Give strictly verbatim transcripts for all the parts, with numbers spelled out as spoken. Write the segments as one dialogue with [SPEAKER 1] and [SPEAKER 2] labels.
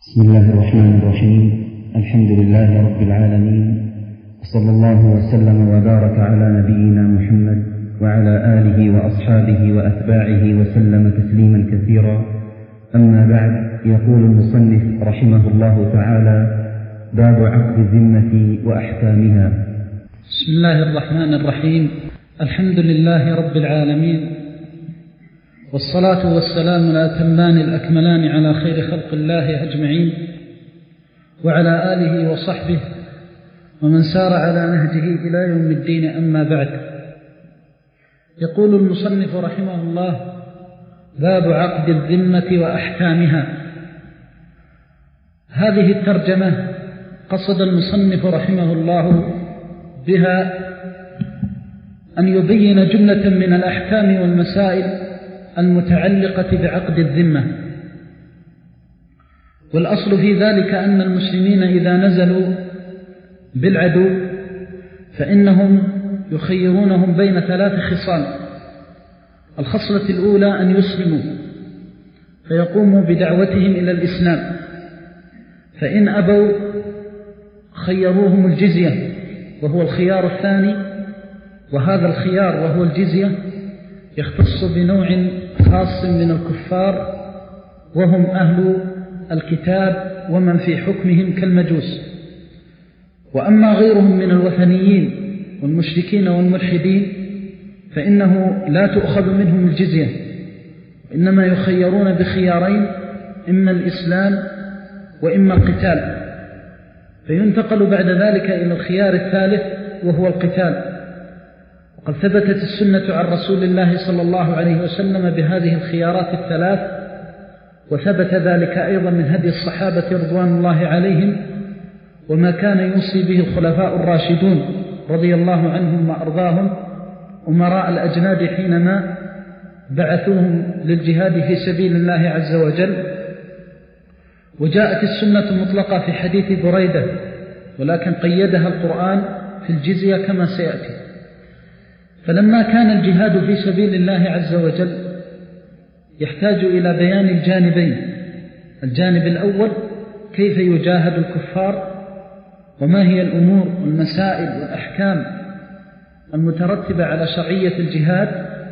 [SPEAKER 1] بسم الله الرحمن الرحيم. الحمد لله رب العالمين، وصلى الله وسلم وبارك على نبينا محمد وعلى آله وأصحابه وأتباعه وسلم تسليما كثيرا. أما بعد، يقول المصنف رحمه الله تعالى: باب عقد الذمة وأحكامها.
[SPEAKER 2] بسم الله الرحمن الرحيم. الحمد لله رب العالمين، والصلاة والسلام الأتمان الأكملان على خير خلق الله أجمعين، وعلى آله وصحبه ومن سار على نهجه إلى يوم الدين. أما بعد، يقول المصنف رحمه الله: باب عقد الذمة وأحكامها. هذه الترجمة قصد المصنف رحمه الله بها أن يبين جملة من الأحكام والمسائل المتعلقة بعقد الذمة. والأصل في ذلك أن المسلمين إذا نزلوا بالعدو فإنهم يخيرونهم بين ثلاث خصال. الخصلة الأولى أن يسلموا فيقوموا بدعوتهم إلى الإسلام، فإن أبوا خيروهم الجزية وهو الخيار الثاني، وهذا الخيار وهو الجزية يختص بنوع خاص من الكفار وهم أهل الكتاب ومن في حكمهم كالمجوس. وأما غيرهم من الوثنيين والمشركين والملحدين فإنه لا تؤخذ منهم الجزية، إنما يخيرون بخيارين: إما الإسلام وإما القتال، فينتقل بعد ذلك إلى الخيار الثالث وهو القتال. وقد ثبتت السنة عن رسول الله صلى الله عليه وسلم بهذه الخيارات الثلاث، وثبت ذلك أيضا من هدي الصحابة رضوان الله عليهم، وما كان يوصي به الخلفاء الراشدون رضي الله عنهم وأرضاهم أمراء الأجناد حينما بعثوهم للجهاد في سبيل الله عز وجل. وجاءت السنة مطلقة في حديث بريدة، ولكن قيدها القرآن في الجزية كما سيأتي. فلما كان الجهاد في سبيل الله عز وجل يحتاج إلى بيان الجانبين: الجانب الأول كيف يجاهد الكفار، وما هي الأمور والمسائل والأحكام المترتبة على شرعية الجهاد،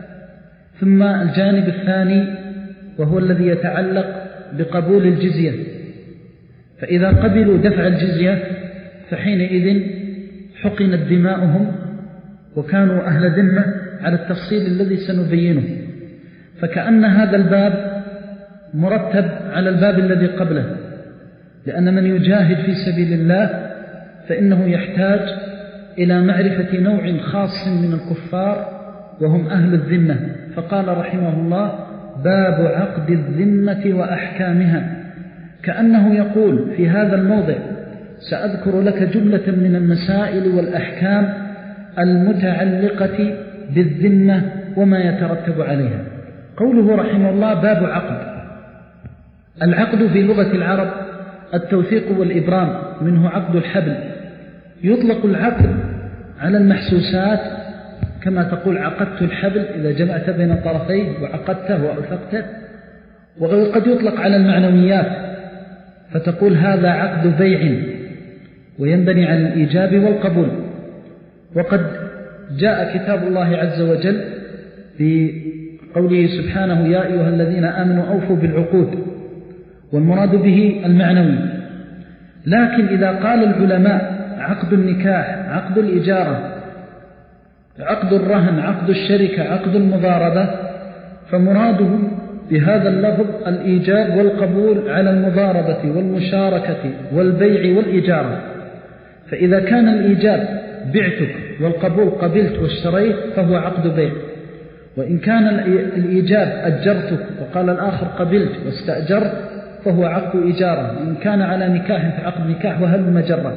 [SPEAKER 2] ثم الجانب الثاني وهو الذي يتعلق بقبول الجزية. فإذا قبلوا دفع الجزية فحينئذ حقنت دماؤهم وكانوا أهل ذمة على التفصيل الذي سنبينه. فكأن هذا الباب مرتب على الباب الذي قبله، لأن من يجاهد في سبيل الله فإنه يحتاج إلى معرفة نوع خاص من الكفار وهم أهل الذمة. فقال رحمه الله: باب عقد الذمة وأحكامها، كأنه يقول في هذا الموضع: سأذكر لك جملة من المسائل والأحكام المتعلقة بالذمة وما يترتب عليها. قوله رحمه الله: باب عقد. العقد في لغة العرب التوثيق والإبرام، منه عقد الحبل. يطلق العقد على المحسوسات، كما تقول عقدت الحبل إذا جمعت بين طرفيه وعقدته وأوثقته. وقد يطلق على المعنويات، فتقول هذا عقد بيع، وينبني على الإيجاب والقبول. وقد جاء كتاب الله عز وجل بقوله سبحانه: يا أيها الذين آمنوا أوفوا بالعقود، والمراد به المعنوي. لكن إذا قال العلماء عقد النكاح، عقد الإجارة، عقد الرهن، عقد الشركة، عقد المضاربة، فمرادهم بهذا اللفظ الإيجاب والقبول على المضاربة والمشاركة والبيع والإجارة. فإذا كان الإيجاب بعتك والقبول قبلت واشتريت فهو عقد بيع، وإن كان الإيجاب أجرتك وقال الآخر قبلت واستأجرت فهو عقد إجارة، وإن كان على نكاح فعقد نكاح، وهل مجرد.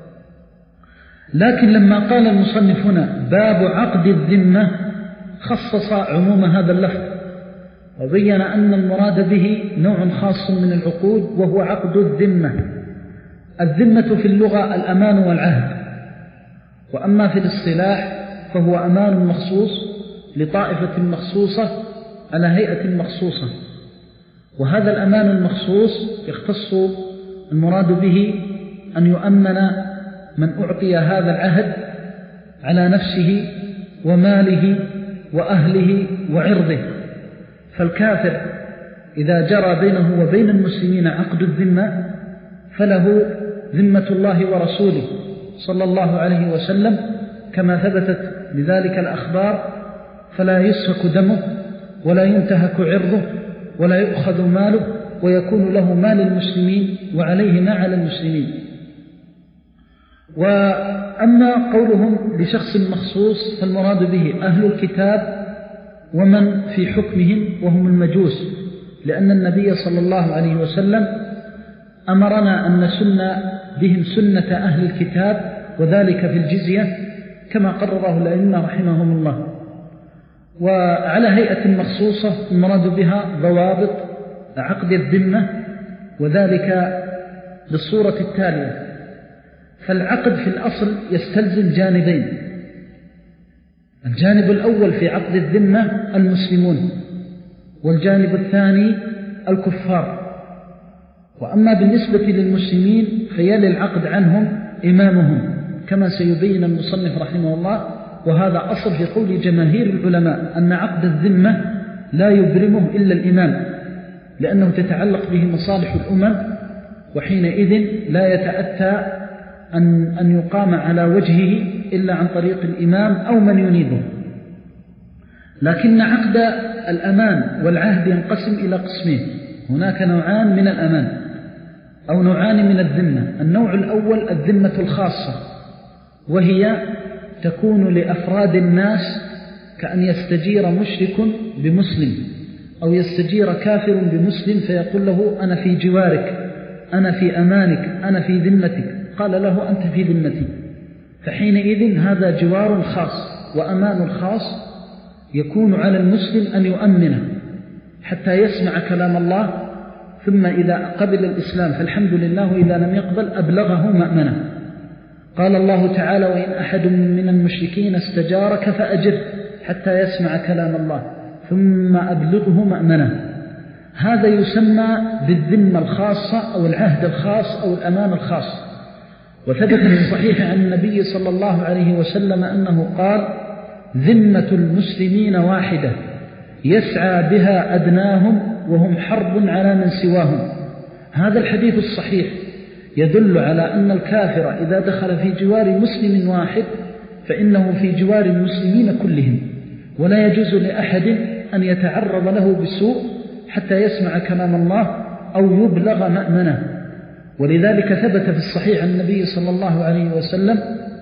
[SPEAKER 2] لكن لما قال المصنف هنا باب عقد الذمة خصص عموم هذا اللفظ، وبين أن المراد به نوع خاص من العقود وهو عقد الذمة. الذمة في اللغة الأمان والعهد، وأما في الاصطلاح فهو أمان مخصوص لطائفة مخصوصة على هيئة مخصوصة. وهذا الأمان المخصوص يختص المراد به أن يؤمن من أعطي هذا العهد على نفسه وماله وأهله وعرضه. فالكافر إذا جرى بينه وبين المسلمين عقد الذمة فله ذمة الله ورسوله صلى الله عليه وسلم كما ثبتت بذلك الأخبار، فلا يسفك دمه ولا ينتهك عرضه ولا يؤخذ ماله، ويكون له مال المسلمين وعليه ما على المسلمين. وأما قولهم بشخص مخصوص فالمراد به أهل الكتاب ومن في حكمهم وهم المجوس، لأن النبي صلى الله عليه وسلم أمرنا أن نسن بهم سنة أهل الكتاب، وذلك في الجزية كما قرره الأئمة رحمهم الله. وعلى هيئة مخصوصة المراد بها ضوابط عقد الذمة، وذلك بالصورة التالية. فالعقد في الأصل يستلزم جانبين: الجانب الأول في عقد الذمة المسلمون، والجانب الثاني الكفار. وأما بالنسبة للمسلمين فيلي العقد عنهم إمامهم كما سيبين المصنف رحمه الله، وهذا أصل في قول جماهير العلماء أن عقد الذمة لا يبرمه إلا الإمام، لأنه تتعلق به مصالح الأمم، وحينئذ لا يتأتى أن, أن يقام على وجهه إلا عن طريق الإمام أو من ينيبه. لكن عقد الأمان والعهد ينقسم إلى قسمين: هناك نوعان من الأمان أو نوعان من الذمة. النوع الأول الذمة الخاصة، وهي تكون لأفراد الناس، كأن يستجير مشرك بمسلم أو يستجير كافر بمسلم فيقول له أنا في جوارك، أنا في أمانك، أنا في ذمتك، قال له أنت في ذمتي، فحينئذ هذا جوار خاص وأمان خاص يكون على المسلم أن يؤمنه حتى يسمع كلام الله، ثم إذا قبل الإسلام فالحمد لله، وإذا لم يقبل أبلغه مأمنه. قال الله تعالى: وإن أحد من المشركين استجارك فأجره حتى يسمع كلام الله ثم أبلغه مأمنه. هذا يسمى بالذمة الخاصة أو العهد الخاص أو الأمان الخاص. وثبت في الصحيح عن النبي صلى الله عليه وسلم أنه قال: ذمة المسلمين واحدة يسعى بها أدناهم وهم حرب على من سواهم. هذا الحديث الصحيح يدل على أن الكافر إذا دخل في جوار مسلم واحد فإنه في جوار المسلمين كلهم، ولا يجوز لأحد أن يتعرض له بسوء حتى يسمع كلام الله أو يبلغ مأمنه. ولذلك ثبت في الصحيح عن النبي صلى الله عليه وسلم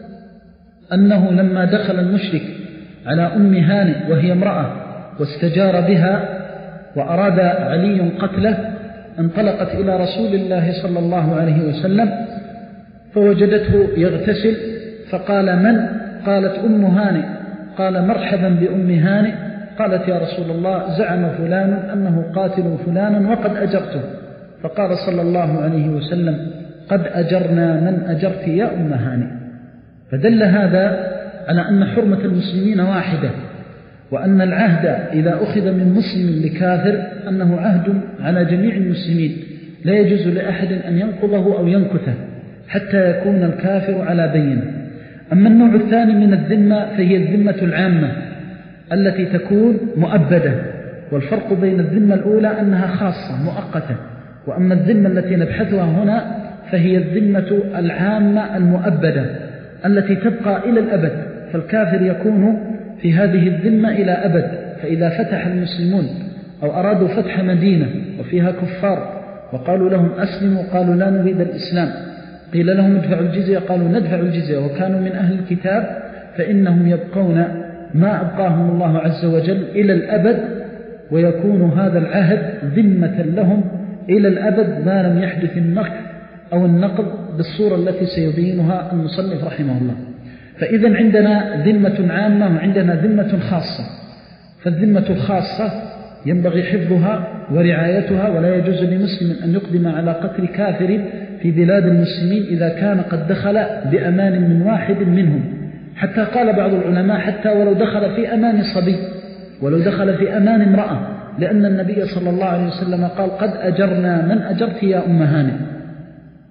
[SPEAKER 2] أنه لما دخل المشرك على أم هانئ وهي امرأة واستجار بها وأراد علي قتله، انطلقت إلى رسول الله صلى الله عليه وسلم فوجدته يغتسل، فقال: من؟ قالت: أم هانئ. قال: مرحبا بأم هانئ. قالت: يا رسول الله، زعم فلان أنه قاتل فلانا وقد أجرته. فقال صلى الله عليه وسلم: قد أجرنا من أجرت يا أم هانئ. فدل هذا على أن حرمة المسلمين واحدة، وأن العهد إذا أخذ من مسلم لكافر أنه عهد على جميع المسلمين، لا يجوز لأحد أن ينقضه أو ينكثه حتى يكون الكافر على بينه. أما النوع الثاني من الذمة فهي الذمة العامة التي تكون مؤبدة، والفرق بين الذمة الأولى أنها خاصة مؤقتة، وأما الذمة التي نبحثها هنا فهي الذمة العامة المؤبدة التي تبقى إلى الأبد. فالكافر يكون في هذه الذمة إلى أبد، فإذا فتح المسلمون أو أرادوا فتح مدينة وفيها كفار وقالوا لهم أسلموا، قالوا لا نريد الإسلام، قيل لهم ادفعوا الجزية، قالوا ندفع الجزية، وكانوا من أهل الكتاب، فإنهم يبقون ما أبقاهم الله عز وجل إلى الأبد، ويكون هذا العهد ذمة لهم إلى الأبد ما لم يحدث النقض أو النقض بالصورة التي سيبينها المصنف رحمه الله. فإذا عندنا ذمة عامة وعندنا ذمة خاصة. فالذمة الخاصة ينبغي حفظها ورعايتها، ولا يجوز لمسلم أن يقدم على قتل كافر في بلاد المسلمين إذا كان قد دخل بأمان من واحد منهم. حتى قال بعض العلماء حتى ولو دخل في أمان صبي، ولو دخل في أمان امرأة، لأن النبي صلى الله عليه وسلم قال: قد أجرنا من أجرت يا أم هانئ.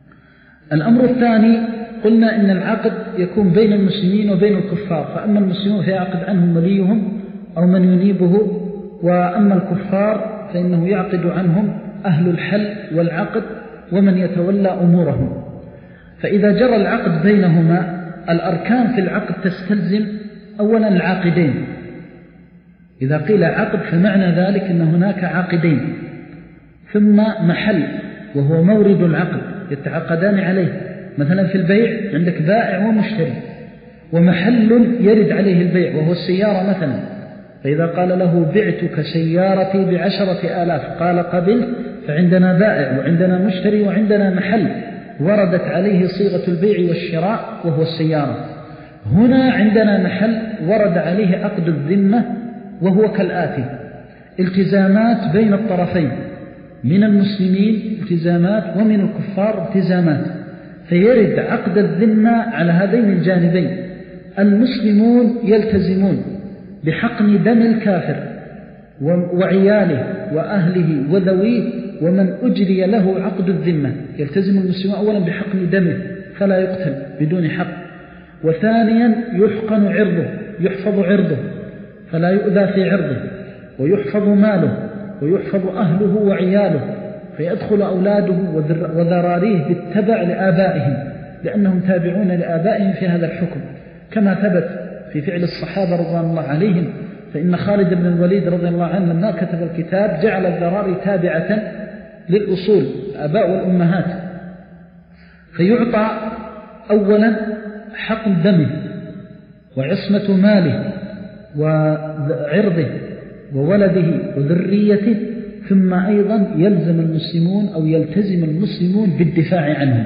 [SPEAKER 2] الأمر الثاني قلنا إن العقد يكون بين المسلمين وبين الكفار، فأما المسلمون فيعقد عنهم وليهم أو من ينيبه، وأما الكفار فإنه يعقد عنهم أهل الحل والعقد ومن يتولى أمورهم. فإذا جرى العقد بينهما الأركان في العقد تستلزم أولا العاقدين. إذا قيل عقد فمعنى ذلك أن هناك عاقدين، ثم محل وهو مورد العقد يتعاقدان عليه، مثلا في البيع عندك بائع ومشتري، ومحل يرد عليه البيع وهو السيارة مثلا، فإذا قال له بعتك سيارتي بعشرة آلاف قال قبل، فعندنا بائع وعندنا مشتري وعندنا محل وردت عليه صيغة البيع والشراء وهو السيارة. هنا عندنا محل ورد عليه عقد الذمة وهو كالآتي: التزامات بين الطرفين، من المسلمين التزامات ومن الكفار التزامات، فيرد عقد الذمة على هذين الجانبين. المسلمون يلتزمون بحقن دم الكافر وعياله وأهله وذويه ومن أجري له عقد الذمة، يلتزم المسلمون أولا بحقن دمه فلا يقتل بدون حق، وثانيا يحقن عرضه، يحفظ عرضه فلا يؤذى في عرضه، ويحفظ ماله ويحفظ أهله وعياله، فيدخل أولاده وذراريه بالتبع لآبائهم لأنهم تابعون لآبائهم في هذا الحكم، كما ثبت في فعل الصحابة رضوان الله عليهم. فإن خالد بن الوليد رضي الله عنه لما كتب الكتاب جعل الذراري تابعة للأصول الآباء والأمهات، فيعطى أولا حق دمه وعصمة ماله وعرضه وولده وذريته، ثم أيضا يلزم المسلمون أو يلتزم المسلمون بالدفاع عنهم.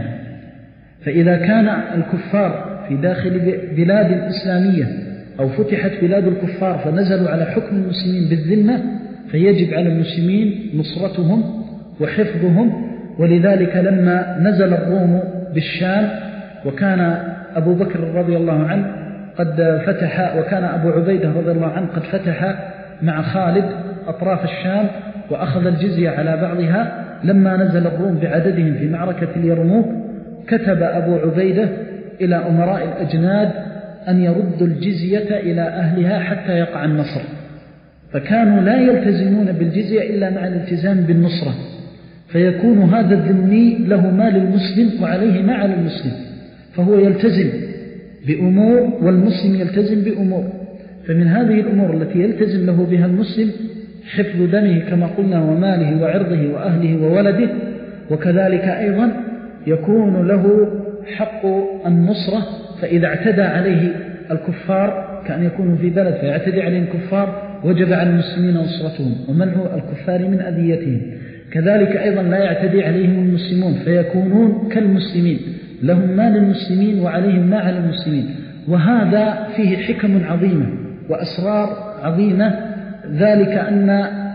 [SPEAKER 2] فإذا كان الكفار في داخل بلاد إسلامية أو فتحت بلاد الكفار فنزلوا على حكم المسلمين بالذمة، فيجب على المسلمين نصرتهم وحفظهم. ولذلك لما نزل الروم بالشام وكان أبو بكر رضي الله عنه قد فتح، وكان أبو عبيدة رضي الله عنه قد فتح مع خالد أطراف الشام وأخذ الجزية على بعضها، لما نزل الروم بعددهم في معركة اليرموك كتب أبو عبيدة إلى أمراء الأجناد أن يردوا الجزية إلى أهلها حتى يقع النصر، فكانوا لا يلتزمون بالجزية إلا مع الالتزام بالنصرة، فيكون هذا الذمي له مال المسلم وعليه ما على المسلم، فهو يلتزم بأمور والمسلم يلتزم بأمور. فمن هذه الأمور التي يلتزم له بها المسلم حفظ دمه كما قلنا وماله وعرضه وأهله وولده، وكذلك أيضا يكون له حق النصرة، فإذا اعتدى عليه الكفار كأن يكونوا في بلد فيعتدي عليهم الكفار وجب على المسلمين نصرتهم ومنع الكفار من أذيتهم، كذلك أيضا لا يعتدي عليهم المسلمون فيكونون كالمسلمين، لهم ما للمسلمين وعليهم ما على المسلمين. وهذا فيه حكم عظيمة وأسرار عظيمة، ذلك أن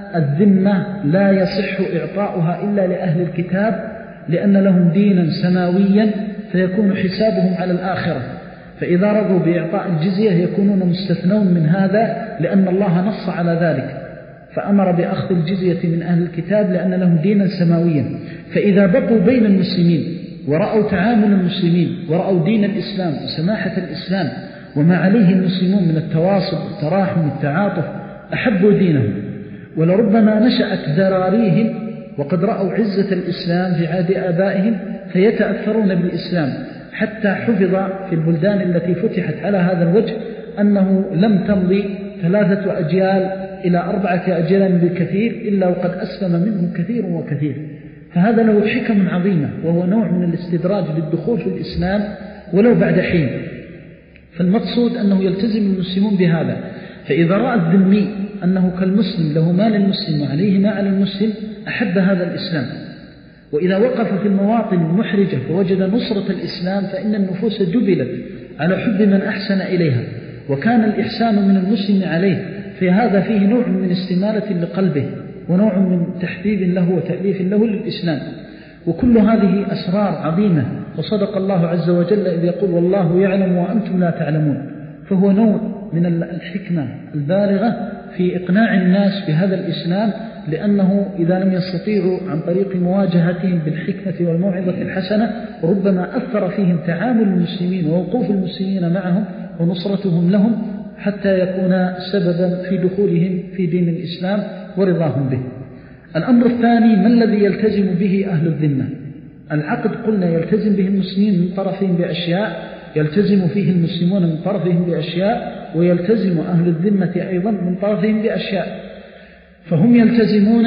[SPEAKER 2] الذمة لا يصح إعطاؤها إلا لأهل الكتاب لأن لهم دينا سماويا فيكون حسابهم على الآخرة، فإذا رضوا بإعطاء الجزية يكونون مستثنون من هذا لأن الله نص على ذلك، فأمر بأخذ الجزية من أهل الكتاب لأن لهم دينا سماويا. فإذا بقوا بين المسلمين ورأوا تعامل المسلمين ورأوا دين الإسلام وسماحة الإسلام وما عليه المسلمون من التواصل والتراحم والتعاطف أحبوا دينهم، ولربما نشأت ذراريهم وقد رأوا عزة الإسلام في عهد آبائهم فيتأثرون بالإسلام، حتى حفظ في البلدان التي فتحت على هذا الوجه أنه لم تمضي ثلاثة أجيال إلى أربعة أجيال بالكثير إلا وقد أسلم منهم كثير وكثير. فهذا له حكم عظيمة وهو نوع من الاستدراج للدخول في الإسلام ولو بعد حين. فالمقصود أنه يلتزم المسلمون بهذا، فإذا رأى الذمي أنه كالمسلم له مال المسلم وعليه ما على المسلم أحب هذا الإسلام. وإذا وقف في المواطن المحرجة فوجد نصرة الإسلام فإن النفوس جبلت على حب من أحسن إليها، وكان الإحسان من المسلم عليه، في هذا فيه نوع من استمالة لقلبه ونوع من تحبيب له وتأليف له للإسلام. وكل هذه أسرار عظيمة، وصدق الله عز وجل إذ يقول والله يعلم وأنتم لا تعلمون، فهو نوع من الحكمة البالغة في إقناع الناس بهذا الإسلام، لأنه إذا لم يستطيعوا عن طريق مواجهتهم بالحكمة والموعظة الحسنة ربما أثر فيهم تعامل المسلمين ووقوف المسلمين معهم ونصرتهم لهم حتى يكون سببا في دخولهم في دين الإسلام ورضاهم به. الأمر الثاني: ما الذي يلتزم به أهل الذمة؟ العقد قلنا يلتزم به المسلمين من طرفهم بأشياء، يلتزم فيه المسلمون من طرفهم بأشياء، ويلتزم أهل الذمة أيضا من طرفهم بأشياء. فهم يلتزمون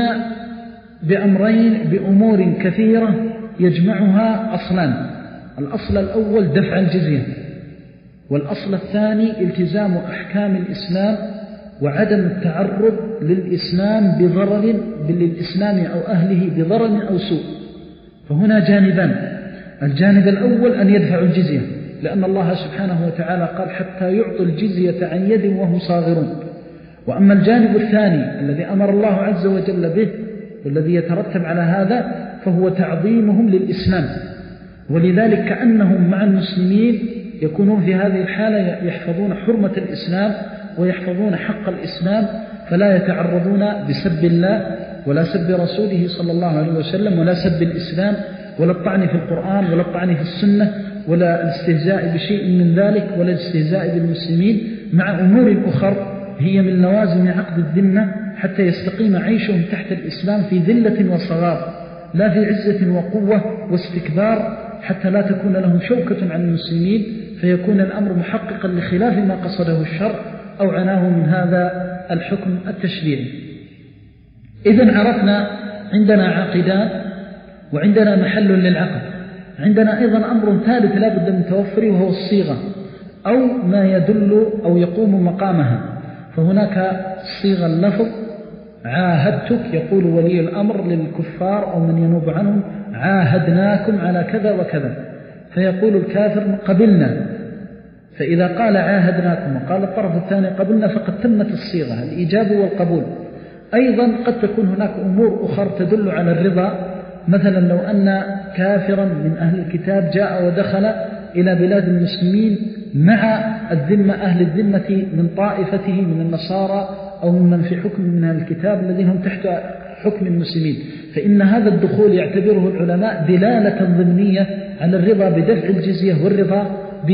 [SPEAKER 2] بأمرين بأمور كثيرة يجمعها أصلان: الأصل الأول دفع الجزية، والأصل الثاني التزام أحكام الإسلام وعدم التعرض للإسلام بضرر للإسلام أو أهله بضرر أو سوء. فهنا جانبان: الجانب الأول أن يدفعوا الجزية، لأن الله سبحانه وتعالى قال: حتى يعطوا الجزية عن يد وهم صاغرون. وأما الجانب الثاني الذي أمر الله عز وجل به والذي يترتب على هذا فهو تعظيمهم للإسلام، ولذلك كأنهم مع المسلمين يكونون في هذه الحالة يحفظون حرمة الإسلام ويحفظون حق الإسلام، فلا يتعرضون بسب الله ولا سب رسوله صلى الله عليه وسلم ولا سب الإسلام ولا الطعن في القرآن ولا الطعن في السنة ولا الاستهزاء بشيء من ذلك ولا الاستهزاء بالمسلمين، مع أمور أخرى هي من لوازم عقد الذمة، حتى يستقيم عيشهم تحت الإسلام في ذلة وصغار، لا في عزة وقوة واستكبار، حتى لا تكون لهم شوكة عن المسلمين فيكون الأمر محققا لخلاف ما قصده الشرع أو عناه من هذا الحكم التشريعي. إذن عرفنا عندنا عاقدان وعندنا محل للعقد. عندنا أيضا أمر ثالث لا بد من توفره وهو الصيغة أو ما يدل أو يقوم مقامها. فهناك صيغة اللفظ: عاهدتك، يقول ولي الأمر للكفار أو من ينوب عنهم: عاهدناكم على كذا وكذا، فيقول الكافر: قبلنا. فإذا قال عاهدناكم وقال الطرف الثاني قبلنا فقد تمت الصيغة، الإيجاب والقبول. أيضا قد تكون هناك أمور أخرى تدل على الرضا، مثلا لو أن كافرا من أهل الكتاب جاء ودخل إلى بلاد المسلمين مع الذمة أهل الذمة من طائفته من النصارى أو من في حكم من أهل الكتاب الذين هم تحت حكم المسلمين، فإن هذا الدخول يعتبره العلماء دلالة ضمنية على الرضا بدفع الجزية والرضا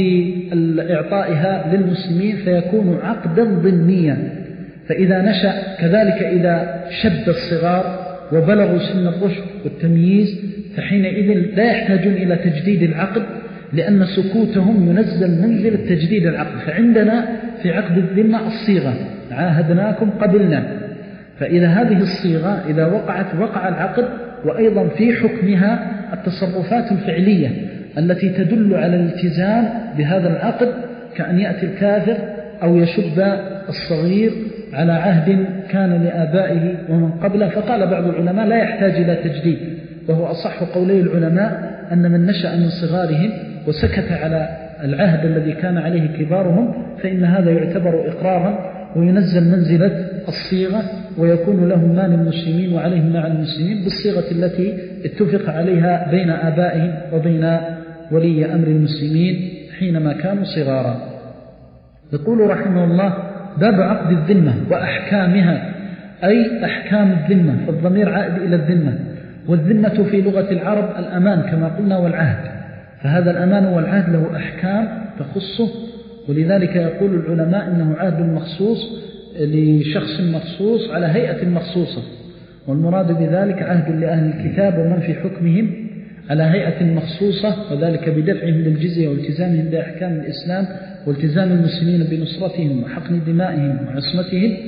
[SPEAKER 2] بإعطائها للمسلمين، فيكون عقدا ضمنيا. فإذا نشأ كذلك إذا شب الصغار وبلغوا سن الرشد والتمييز فحينئذ لا يحتاجون إلى تجديد العقد، لأن سكوتهم ينزل منزل تجديد العقد. فعندنا في عقد الذمة الصيغة: عاهدناكم قبلنا. فإذا هذه الصيغة إذا وقعت وقع العقد، وأيضا في حكمها التصرفات الفعلية التي تدل على الالتزام بهذا العقد، كأن يأتي الكافر أو يشب الصغير على عهد كان لآبائه ومن قبله. فقال بعض العلماء لا يحتاج إلى تجديد، وهو أصح قولي العلماء أن من نشأ من صغارهم وسكت على العهد الذي كان عليه كبارهم فإن هذا يعتبر إقرارا وينزل منزلة الصيغة، ويكون لهم مال المسلمين وعليهم مع المسلمين بالصيغة التي اتفق عليها بين آبائهم وبين ولي أمر المسلمين حينما كانوا صغارا. يقول رحمه الله: باب عقد الذمة وأحكامها، أي أحكام الذمة، فالضمير عائد إلى الذمة. والذمة في لغة العرب الأمان كما قلنا والعهد، فهذا الأمان والعهد له أحكام تخصه، ولذلك يقول العلماء إنه عهد مخصوص لشخص مخصوص على هيئة مخصوصة، والمراد بذلك عهد لأهل الكتاب ومن في حكمهم على هيئة مخصوصة، وذلك بدفعهم للجزية والتزامهم بأحكام الإسلام والتزام المسلمين بنصرتهم وحقن دمائهم وعصمتهم،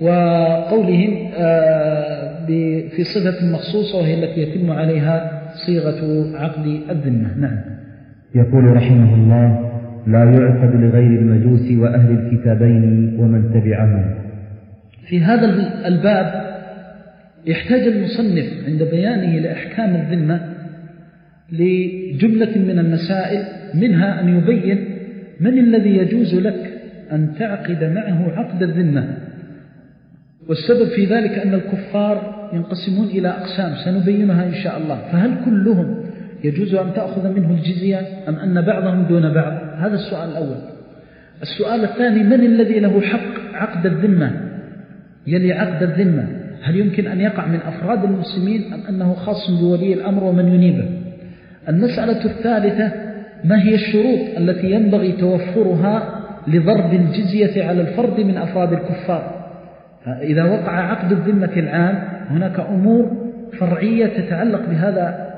[SPEAKER 2] وقولهم في صفة مخصوصة وهي التي يتم عليها صيغة عقد الذمة. نعم.
[SPEAKER 1] يقول رحمه الله: لا يعقد لغير المجوس وأهل الكتابين ومن تبعهم.
[SPEAKER 2] في هذا الباب يحتاج المصنف عند بيانه لأحكام الذمة لجملة من المسائل، منها أن يبين من الذي يجوز لك أن تعقد معه عقد الذمة. والسبب في ذلك أن الكفار ينقسمون إلى أقسام سنبينها إن شاء الله، فهل كلهم يجوز أن تأخذ منه الجزية أم أن بعضهم دون بعض؟ هذا السؤال الأول. السؤال الثاني: من الذي له حق عقد الذمة؟ يلي عقد الذمة هل يمكن أن يقع من أفراد المسلمين أم أنه خاص بولي الأمر ومن ينيبه؟ المسألة الثالثة ما هي الشروط التي ينبغي توفرها لضرب الجزية على الفرد من أفراد الكفار؟ إذا وقع عقد الذمة العام هناك أمور فرعية تتعلق بهذا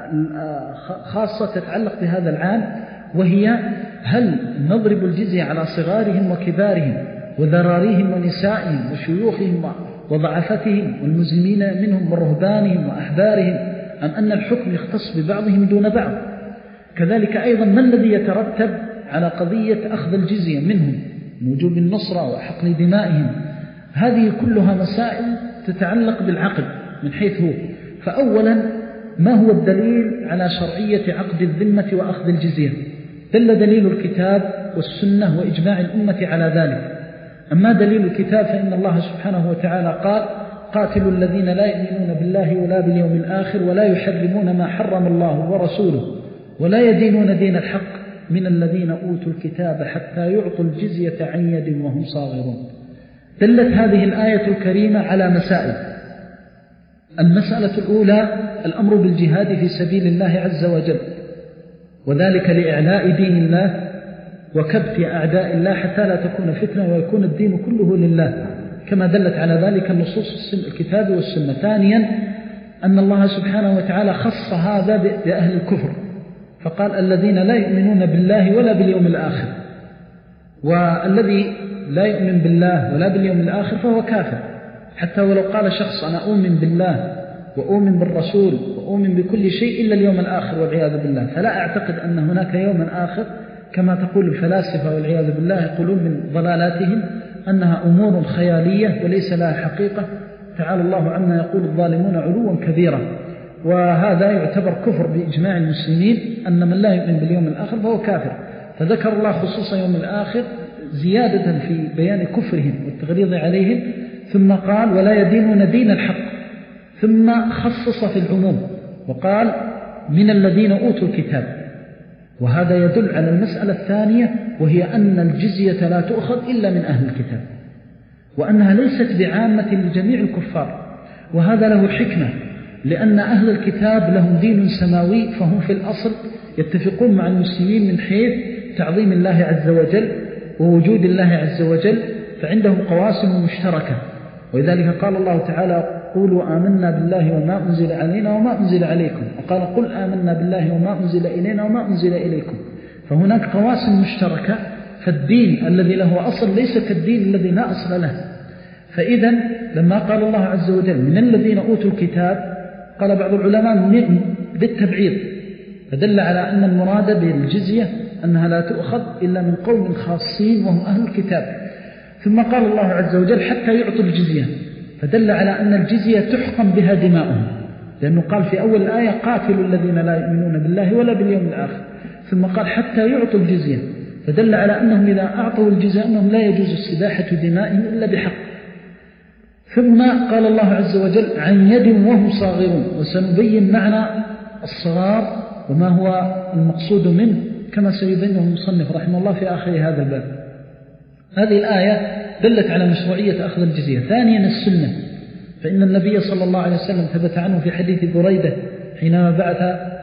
[SPEAKER 2] خاصة تتعلق بهذا العام، وهي هل نضرب الجزية على صغارهم وكبارهم وذراريهم ونسائهم وشيوخهم وضعفتهم والمسلمين منهم ورهبانهم وأحبارهم، أم أن الحكم يختص ببعضهم دون بعض؟ كذلك أيضا ما الذي يترتب على قضية أخذ الجزية منهم من وجوب النصرة وحقن دمائهم؟ هذه كلها مسائل تتعلق بالعقد من حيث هو. فأولا ما هو الدليل على شرعية عقد الذمة وأخذ الجزية؟ دل دليل الكتاب والسنة وإجماع الأمة على ذلك. أما دليل الكتاب فإن الله سبحانه وتعالى قال: قاتلوا الذين لا يؤمنون بالله ولا باليوم الآخر ولا يحرمون ما حرم الله ورسوله ولا يدينون دين الحق من الذين أوتوا الكتاب حتى يعطوا الجزية عن يد وهم صاغرون. دلت هذه الآية الكريمة على مسائل. المسألة الأولى الأمر بالجهاد في سبيل الله عز وجل، وذلك لإعلاء دين الله وكبت أعداء الله حتى لا تكون فتنة ويكون الدين كله لله، كما دلت على ذلك النصوص الكتاب والسنة. ثانيا أن الله سبحانه وتعالى خص هذا بأهل الكفر، فقال: الذين لا يؤمنون بالله ولا باليوم الآخر. والذي لا يؤمن بالله ولا باليوم الآخر فهو كافر، حتى ولو قال شخص: أنا أؤمن بالله وأؤمن بالرسول وأؤمن بكل شيء إلا اليوم الآخر والعياذ بالله. فلا أعتقد أن هناك يوما آخر كما تقول الفلاسفة والعياذ بالله، يقولون من ضلالاتهم أنها أمور خيالية وليس لها حقيقة. تعالى الله عما يقول الظالمون علوا كبيرا. وهذا يعتبر كفر بإجماع المسلمين، أن من لا يؤمن باليوم الآخر فهو كافر. فذكر الله خصوص يوم الآخر زيادة في بيان كفرهم والتغليظ عليهم، ثم قال: ولا يدينون دين الحق، ثم خصص في العموم وقال: من الذين أوتوا الكتاب. وهذا يدل على المسألة الثانية، وهي أن الجزية لا تؤخذ إلا من أهل الكتاب، وأنها ليست بعامة لجميع الكفار. وهذا له حكمة، لأن أهل الكتاب لهم دين سماوي، فهم في الأصل يتفقون مع المسلمين من حيث تعظيم الله عز وجل ووجود الله عز وجل، فعندهم قواسم مشتركة. ولذلك قال الله تعالى: قولوا آمنا بالله وما أنزل علينا وما أنزل عليكم، وقال: قل آمنا بالله وما أنزل إلينا وما أنزل إليكم. فهناك قواسم مشتركة، فالدين الذي له أصل ليس كالدين الذي لا أصل له. فإذا لما قال الله عز وجل: من الذين أوتوا الكتاب، قال بعض العلماء بالتبعيض، فدل على أن المراد بالجزية أنها لا تؤخذ إلا من قوم خاصين وهم أهل الكتاب. ثم قال الله عز وجل: حتى يعطوا الجزية، فدل على أن الجزية تحكم بها دماؤهم، لأنه قال في أول الآية: قاتلوا الذين لا يؤمنون بالله ولا باليوم الآخر، ثم قال: حتى يعطوا الجزية، فدل على أنهم إذا أعطوا الجزية أنهم لا يجوز استباحة دمائهم إلا بحق. ثم قال الله عز وجل: عن يد وهم صاغرون. وسنبين معنى الصغار وما هو المقصود منه كما سيبينه المصنف رحمه الله في آخر هذا الباب. هذه الآية دلت على مشروعية أخذ الجزية. ثانيا السنة، فإن النبي صلى الله عليه وسلم ثبت عنه في حديث بريدة حينما بعث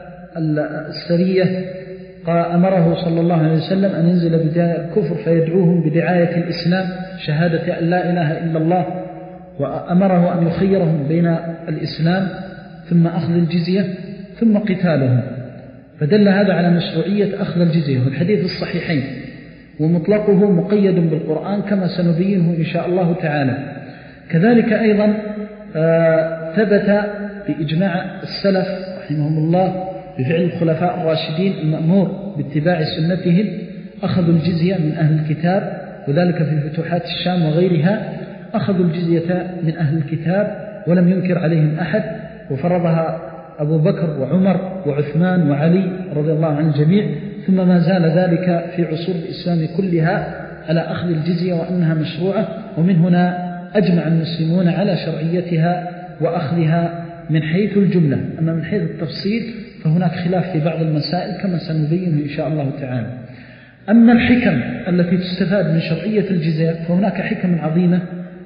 [SPEAKER 2] السرية، أمره صلى الله عليه وسلم أن ينزل بداية الكفر فيدعوهم بدعاية الإسلام، شهادة أن لا إله إلا الله، وأمره أن يخيرهم بين الإسلام ثم أخذ الجزية ثم قتالهم. فدل هذا على مشروعية أخذ الجزية، والحديث الصحيحين، ومطلقه مقيد بالقرآن كما سنبينه إن شاء الله تعالى. كذلك أيضا آه ثبت بإجماع السلف رحمهم الله بفعل الخلفاء الراشدين المأمور باتباع سنتهم أخذوا الجزية من أهل الكتاب، وذلك في فتوحات الشام وغيرها، أخذوا الجزية من أهل الكتاب ولم ينكر عليهم أحد، وفرضها أبو بكر وعمر وعثمان وعلي رضي الله عن الجميع. ثم ما زال ذلك في عصور الإسلام كلها على أخذ الجزية وأنها مشروعة، ومن هنا أجمع المسلمون على شرعيتها وأخذها من حيث الجملة. أما من حيث التفصيل فهناك خلاف في بعض المسائل كما سنبينه إن شاء الله تعالى. أما الحكم التي تستفاد من شرعية الجزية فهناك حكم عظيمة.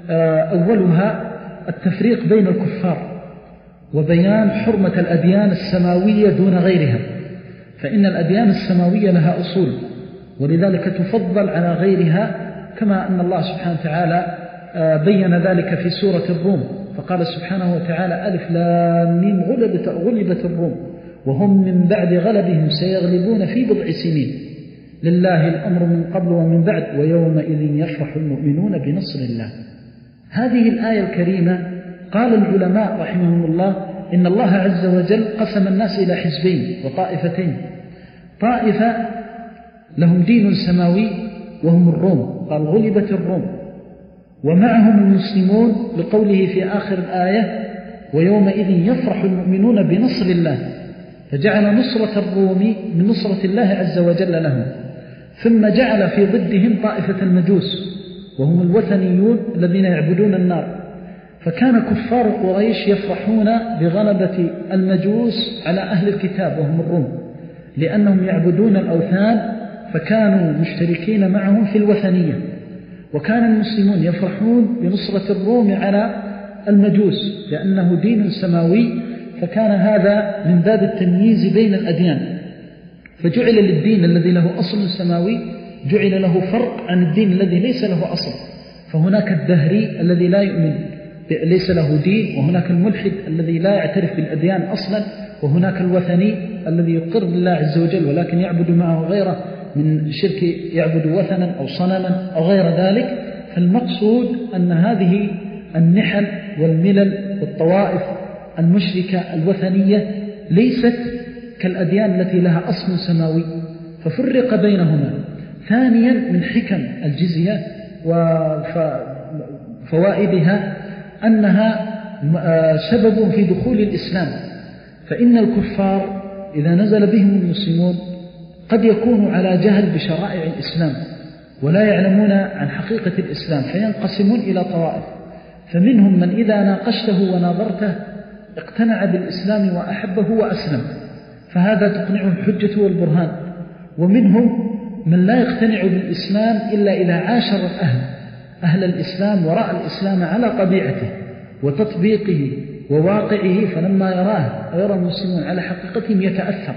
[SPEAKER 2] أولها التفريق بين الكفار وبيان حرمة الأديان السماوية دون غيرها، فإن الأديان السماوية لها أصول ولذلك تفضل على غيرها، كما أن الله سبحانه وتعالى بين ذلك في سورة الروم فقال سبحانه وتعالى ألف لام ميم غلبت, غلبت الروم وهم من بعد غلبهم سيغلبون في بضع سنين لله الأمر من قبل ومن بعد ويومئذ يفرح المؤمنون بنصر الله. هذه الآية الكريمة قال العلماء رحمهم الله إن الله عز وجل قسم الناس إلى حزبين وطائفتين، طائفة لهم دين سماوي وهم الروم، قال غلبت الروم، ومعهم المسلمون لقوله في آخر الآية ويومئذ يفرح المؤمنون بنصر الله، فجعل نصرة الروم من نصرة الله عز وجل لهم. ثم جعل في ضدهم طائفة المجوس وهم الوثنيون الذين يعبدون النار، فكان كفار قريش يفرحون بغلبة المجوس على أهل الكتاب وهم الروم لأنهم يعبدون الأوثان، فكانوا مشتركين معهم في الوثنية. وكان المسلمون يفرحون بنصرة الروم على المجوس لأنه دين سماوي، فكان هذا من باب التمييز بين الأديان، فجعل للدين الذي له أصل سماوي جعل له فرق عن الدين الذي ليس له أصل. فهناك الدهري الذي لا يؤمن ليس له دين، وهناك الملحد الذي لا يعترف بالأديان أصلا، وهناك الوثني الذي يقر بالله عز وجل ولكن يعبد معه غيره من شرك، يعبد وثنا أو صنما أو غير ذلك. فالمقصود أن هذه النحل والملل والطوائف المشركة الوثنية ليست كالأديان التي لها أصل سماوي، ففرق بينهما. ثانيا من حكم الجزية وفوائدها أنها سبب في دخول الإسلام، فإن الكفار إذا نزل بهم المسلمون قد يكونوا على جهل بشرائع الإسلام ولا يعلمون عن حقيقة الإسلام، فينقسمون إلى طوائف، فمنهم من إذا ناقشته وناظرته اقتنع بالإسلام وأحبه وأسلم، فهذا تقنعه الحجة والبرهان. ومنهم من لا يقتنع بالإسلام إلا إذا عاشر الأهل أهل الإسلام ورأى الإسلام على طبيعته وتطبيقه وواقعه، فلما يراه ويرى المسلمون على حقيقتهم يتأثر.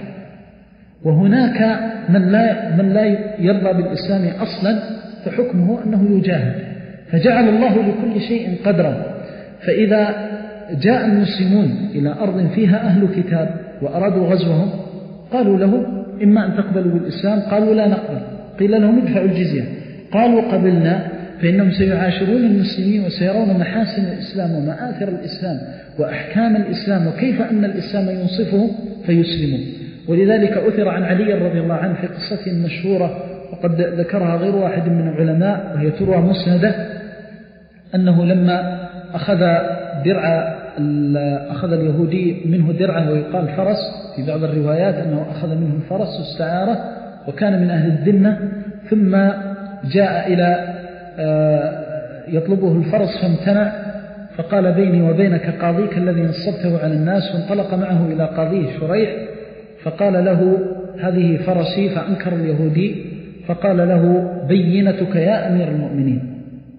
[SPEAKER 2] وهناك من لا, من لا يرضى بالإسلام أصلا فحكمه أنه يجاهد، فجعل الله لكل شيء قدرا. فإذا جاء المسلمون إلى أرض فيها أهل كتاب وأرادوا غزوهم قالوا له إما أن تقبلوا بالإسلام، قالوا لا نقبل، قيل لهم ادفعوا الجزية، قالوا قبلنا، فإنهم سيعاشرون المسلمين وسيرون محاسن الإسلام ومآثر الإسلام وأحكام الإسلام وكيف أن الإسلام ينصفهم فيسلمون. ولذلك أثر عن علي رضي الله عنه في قصته المشهورة وقد ذكرها غير واحد من العلماء وهي تروى مسندة، أنه لما أخذ درع أخذ اليهودي منه درعه ويقال فرس، في بعض الروايات أنه أخذ منه الفرس واستعاره وكان من أهل الذمة، ثم جاء إلى يطلبه الفرس فامتنع، فقال بيني وبينك قاضيك الذي نصبته على الناس، وانطلق معه إلى قاضيه شريح فقال له هذه فرسي، فأنكر اليهودي فقال له بينتك يا أمير المؤمنين.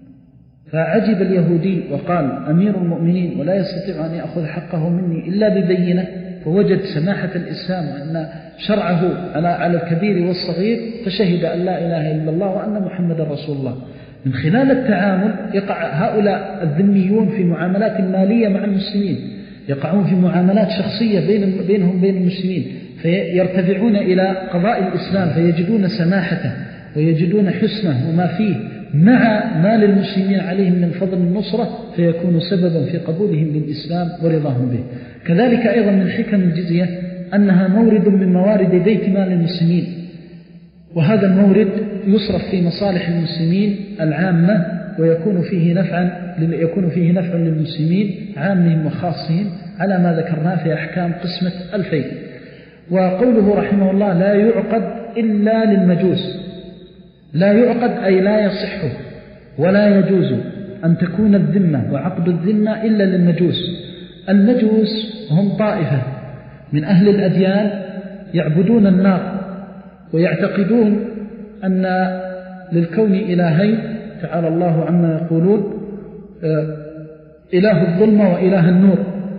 [SPEAKER 2] فعجب اليهودي وقال أمير المؤمنين ولا يستطيع أن يأخذ حقه مني إلا ببينة، فوجد سماحة الإسلام وأن شرعه على الكبير والصغير، فشهد أن لا إله إلا الله وأن محمد رسول الله. من خلال التعامل يقع هؤلاء الذميون في معاملات مالية مع المسلمين، يقعون في معاملات شخصية بين بينهم بين المسلمين، فيرتفعون إلى قضاء الإسلام فيجدون سماحته ويجدون حسنه وما فيه مع ما للمسلمين عليهم من فضل النصرة، فيكون سببا في قبولهم للإسلام ورضاهم به. كذلك أيضا من حكم الجزية أنها مورد من موارد بيت مال المسلمين، وهذا المورد يصرف في مصالح المسلمين العامة ويكون فيه نفعا يكون فيه نفع للمسلمين عامهم وخاصهم على ما ذكرناه في أحكام قسمة الفيء. وقوله رحمه الله لا يعقد إلا للمجوس، لا يعقد أي لا يصح ولا يجوز أن تكون الذمة وعقد الذمة إلا للمجوس. المجوس هم طائفة من أهل الأديان يعبدون النار ويعتقدون أن للكون إلهين تعالى الله عما يقولون، إله الظلمة وإله النور،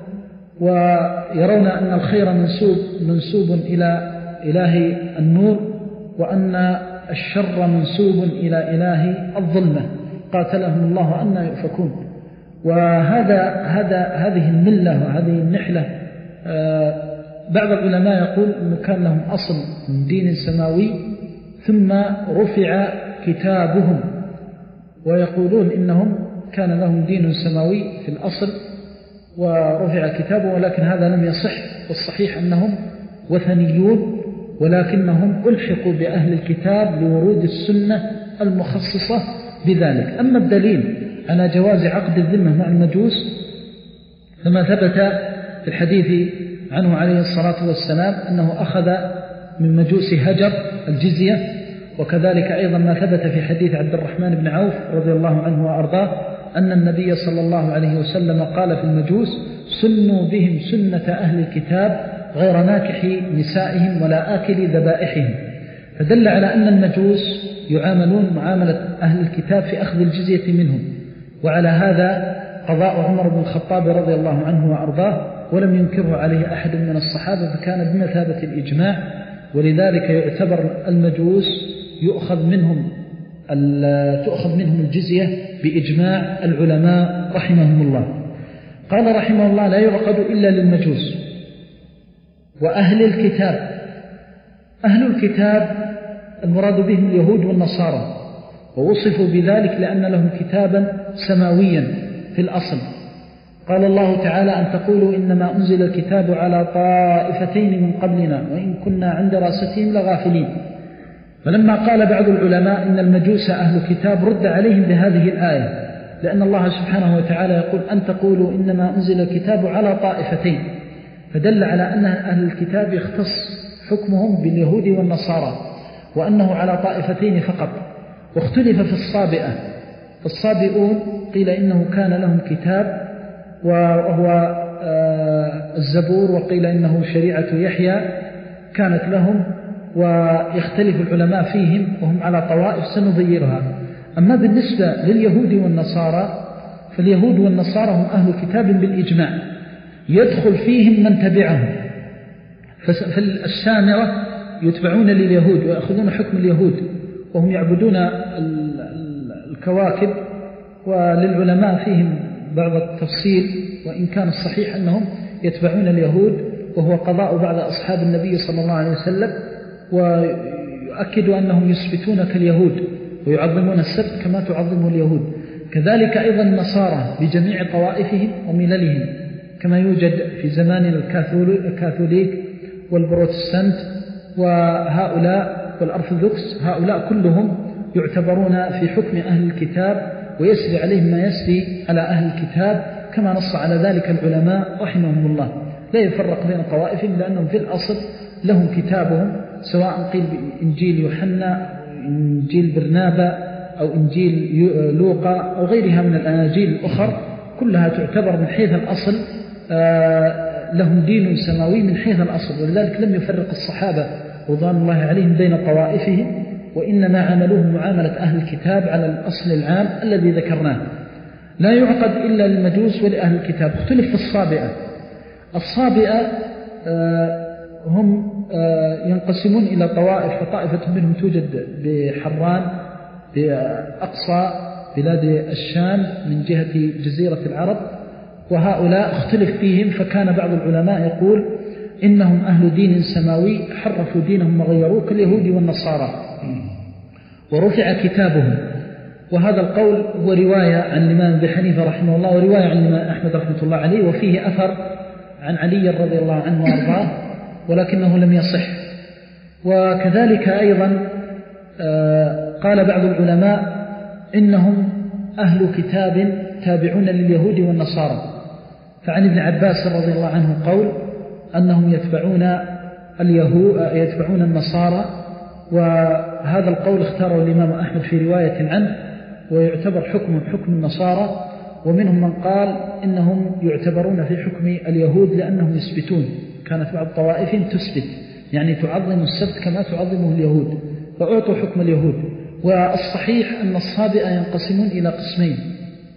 [SPEAKER 2] ويرون أن الخير منسوب, منسوب إلى إله النور، وأن الشر منسوب إلى إله الظلمة، قاتلهم الله أن يؤفكون. وهذا هذا هذه الملة وهذه النحلة بعض العلماء يقول أنه كان لهم أصل من دين سماوي ثم رفع كتابهم، ويقولون إنهم كان لهم دين سماوي في الأصل ورفع كتابه، ولكن هذا لم يصح، والصحيح أنهم وثنيون، ولكنهم ألحقوا بأهل الكتاب لورود السنة المخصصة بذلك. أما الدليل على جواز عقد الذمة مع المجوس فما ثبت في الحديث عنه عليه الصلاة والسلام أنه أخذ من مجوس هجر الجزية، وكذلك أيضا ما ثبت في حديث عبد الرحمن بن عوف رضي الله عنه وأرضاه أن النبي صلى الله عليه وسلم قال في المجوس: سنوا بهم سنة أهل الكتاب غير ناكح نسائهم ولا آكل ذبائحهم. فدل على أن المجوس يعاملون معاملة أهل الكتاب في أخذ الجزية منهم، وعلى هذا قضاء عمر بن الخطاب رضي الله عنه وأرضاه، ولم ينكره عليه أحد من الصحابة، فكان بمثابة الإجماع. ولذلك يعتبر المجوس يؤخذ منهم تؤخذ منهم الجزية بإجماع العلماء رحمهم الله. قال رحمه الله: لا يعقد إلا للمجوس وأهل الكتاب. أهل الكتاب المراد بهم اليهود والنصارى، ووصفوا بذلك لأن لهم كتابا سماويا في الأصل. قال الله تعالى: أن تقولوا إنما أنزل الكتاب على طائفتين من قبلنا وإن كنا عن دراستهم لغافلين. فلما قال بعض العلماء إن المجوس أهل كتاب رد عليهم بهذه الآية، لأن الله سبحانه وتعالى يقول: أن تقولوا إنما أنزل الكتاب على طائفتين، فدل على أن أهل الكتاب يختص حكمهم باليهود والنصارى، وأنه على طائفتين فقط. واختلف في الصابئة، فالصابئون قيل إنه كان لهم كتاب وهو الزبور، وقيل إنه شريعة يحيى كانت لهم، ويختلف العلماء فيهم وهم على طوائف سنبيرها. أما بالنسبة لليهود والنصارى فاليهود والنصارى هم أهل كتاب بالإجماع، يدخل فيهم من تبعهم. فالسامرة يتبعون لليهود ويأخذون حكم اليهود وهم يعبدون الكواكب، وللعلماء فيهم بعض التفصيل، وإن كان الصحيح أنهم يتبعون اليهود، وهو قضاء بعض أصحاب النبي صلى الله عليه وسلم، ويؤكد أنهم يثبتون كاليهود ويعظمون السبت كما تعظمه اليهود. كذلك أيضا النصارى بجميع طوائفهم ومللهم، كما يوجد في زمان الكاثوليك والبروتستانت وهؤلاء والأرثوذكس، هؤلاء كلهم يعتبرون في حكم أهل الكتاب، ويسري عليهم ما يسري على أهل الكتاب، كما نص على ذلك العلماء رحمهم الله. لا يفرق بين طوائفهم، لأنهم في الأصل لهم كتابهم، سواء قيل بإنجيل يوحنا، إنجيل برنابا، أو إنجيل لوقا، أو غيرها من الأناجيل الأخر، كلها تعتبر من حيث الأصل لهم دين سماوي من حيث الأصل. ولذلك لم يفرق الصحابة رضوان الله عليهم بين طوائفهم، وإنما عملوهم معاملة أهل الكتاب على الأصل العام الذي ذكرناه. لا يعقد إلا للمجوس ولأهل الكتاب. اختلف في الصابئة. الصابئة هم ينقسمون إلى طوائف، فطائفة منهم توجد بحران بأقصى بلاد الشام من جهة جزيرة العرب، وهؤلاء اختلف فيهم، فكان بعض العلماء يقول إنهم أهل دين سماوي حرفوا دينهم وغيروه كاليهود والنصارى، ورفع كتابهم. وهذا القول هو رواية عن الإمام أبي حنيفة رحمه الله، ورواية عن الإمام أحمد رحمه الله عليه، وفيه أثر عن علي رضي الله عنه وارضاه، ولكنه لم يصح. وكذلك أيضا قال بعض العلماء إنهم أهل كتاب تابعون لليهود والنصارى. فعن ابن عباس رضي الله عنه قول أنهم يتبعون اليهود يتبعون النصارى، وهذا القول اختاره الإمام أحمد في رواية عنه، ويعتبر حكم حكم النصارى. ومنهم من قال إنهم يعتبرون في حكم اليهود لأنهم يثبتون، كانت بعض طوائفهم تثبت، يعني تعظم السبت كما تعظمه اليهود، فأعطوا حكم اليهود. والصحيح أن الصابئة ينقسمون إلى قسمين: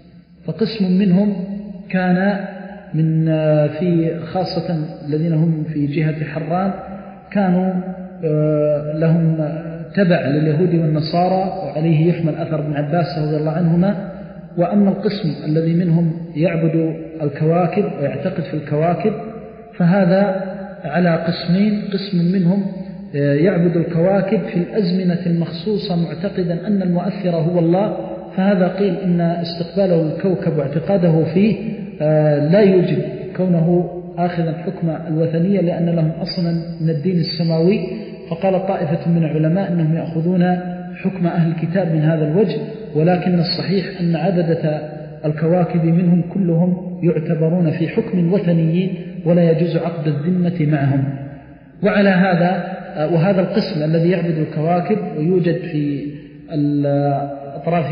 [SPEAKER 2] فقسم منهم كان من في خاصة الذين هم في جهة حران كانوا لهم تبع لليهود والنصارى، وعليه يحمل أثر ابن عباس رضي الله عنهما. وأما القسم الذي منهم يعبد الكواكب ويعتقد في الكواكب فهذا على قسمين. قسم منهم يعبد الكواكب في الأزمنة المخصوصة معتقدا أن المؤثر هو الله، فهذا قيل إن استقباله الكوكب واعتقاده فيه لا يوجب كونه آخذا حكم الوثنية، لأن لهم أصلا من الدين السماوي. فقال طائفة من العلماء أنهم يأخذون حكم أهل الكتاب من هذا الوجه، ولكن الصحيح أن عددة الكواكب منهم كلهم يعتبرون في حكم الوثنيين ولا يجوز عقد الذمة معهم. وعلى هذا وهذا القسم الذي يعبد الكواكب ويوجد في أطراف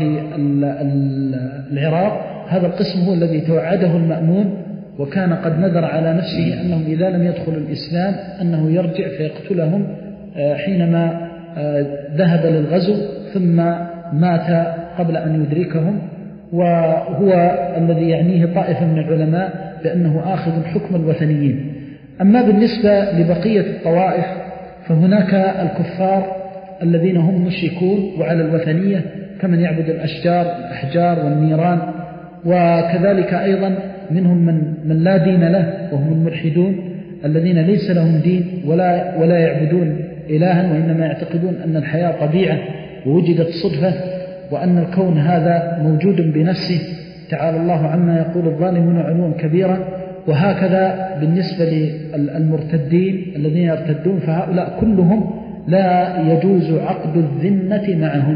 [SPEAKER 2] العراق، هذا القسم هو الذي توعده المأمون، وكان قد نذر على نفسه أنهم إذا لم يدخلوا الإسلام أنه يرجع فيقتلهم حينما ذهب للغزو ثم مات قبل أن يدركهم. وهو الذي يعنيه طائفة من العلماء بأنه آخذ حكم الوثنيين. أما بالنسبة لبقية الطوائف فهناك الكفار الذين هم مشركون وعلى الوثنية كمن يعبد الأشجار الأحجار والنيران، وكذلك أيضا منهم من, من لا دين له وهم الملحدون الذين ليس لهم دين ولا, ولا يعبدون إلها، وإنما يعتقدون أن الحياة طبيعة ووجدت صدفة، وأن الكون هذا موجود بنفسه. تعالى الله عما يقول الظالمون علوا كبيرا. وهكذا بالنسبة للمرتدين الذين يرتدون فهؤلاء كلهم لا يجوز عقد الذمة معهم.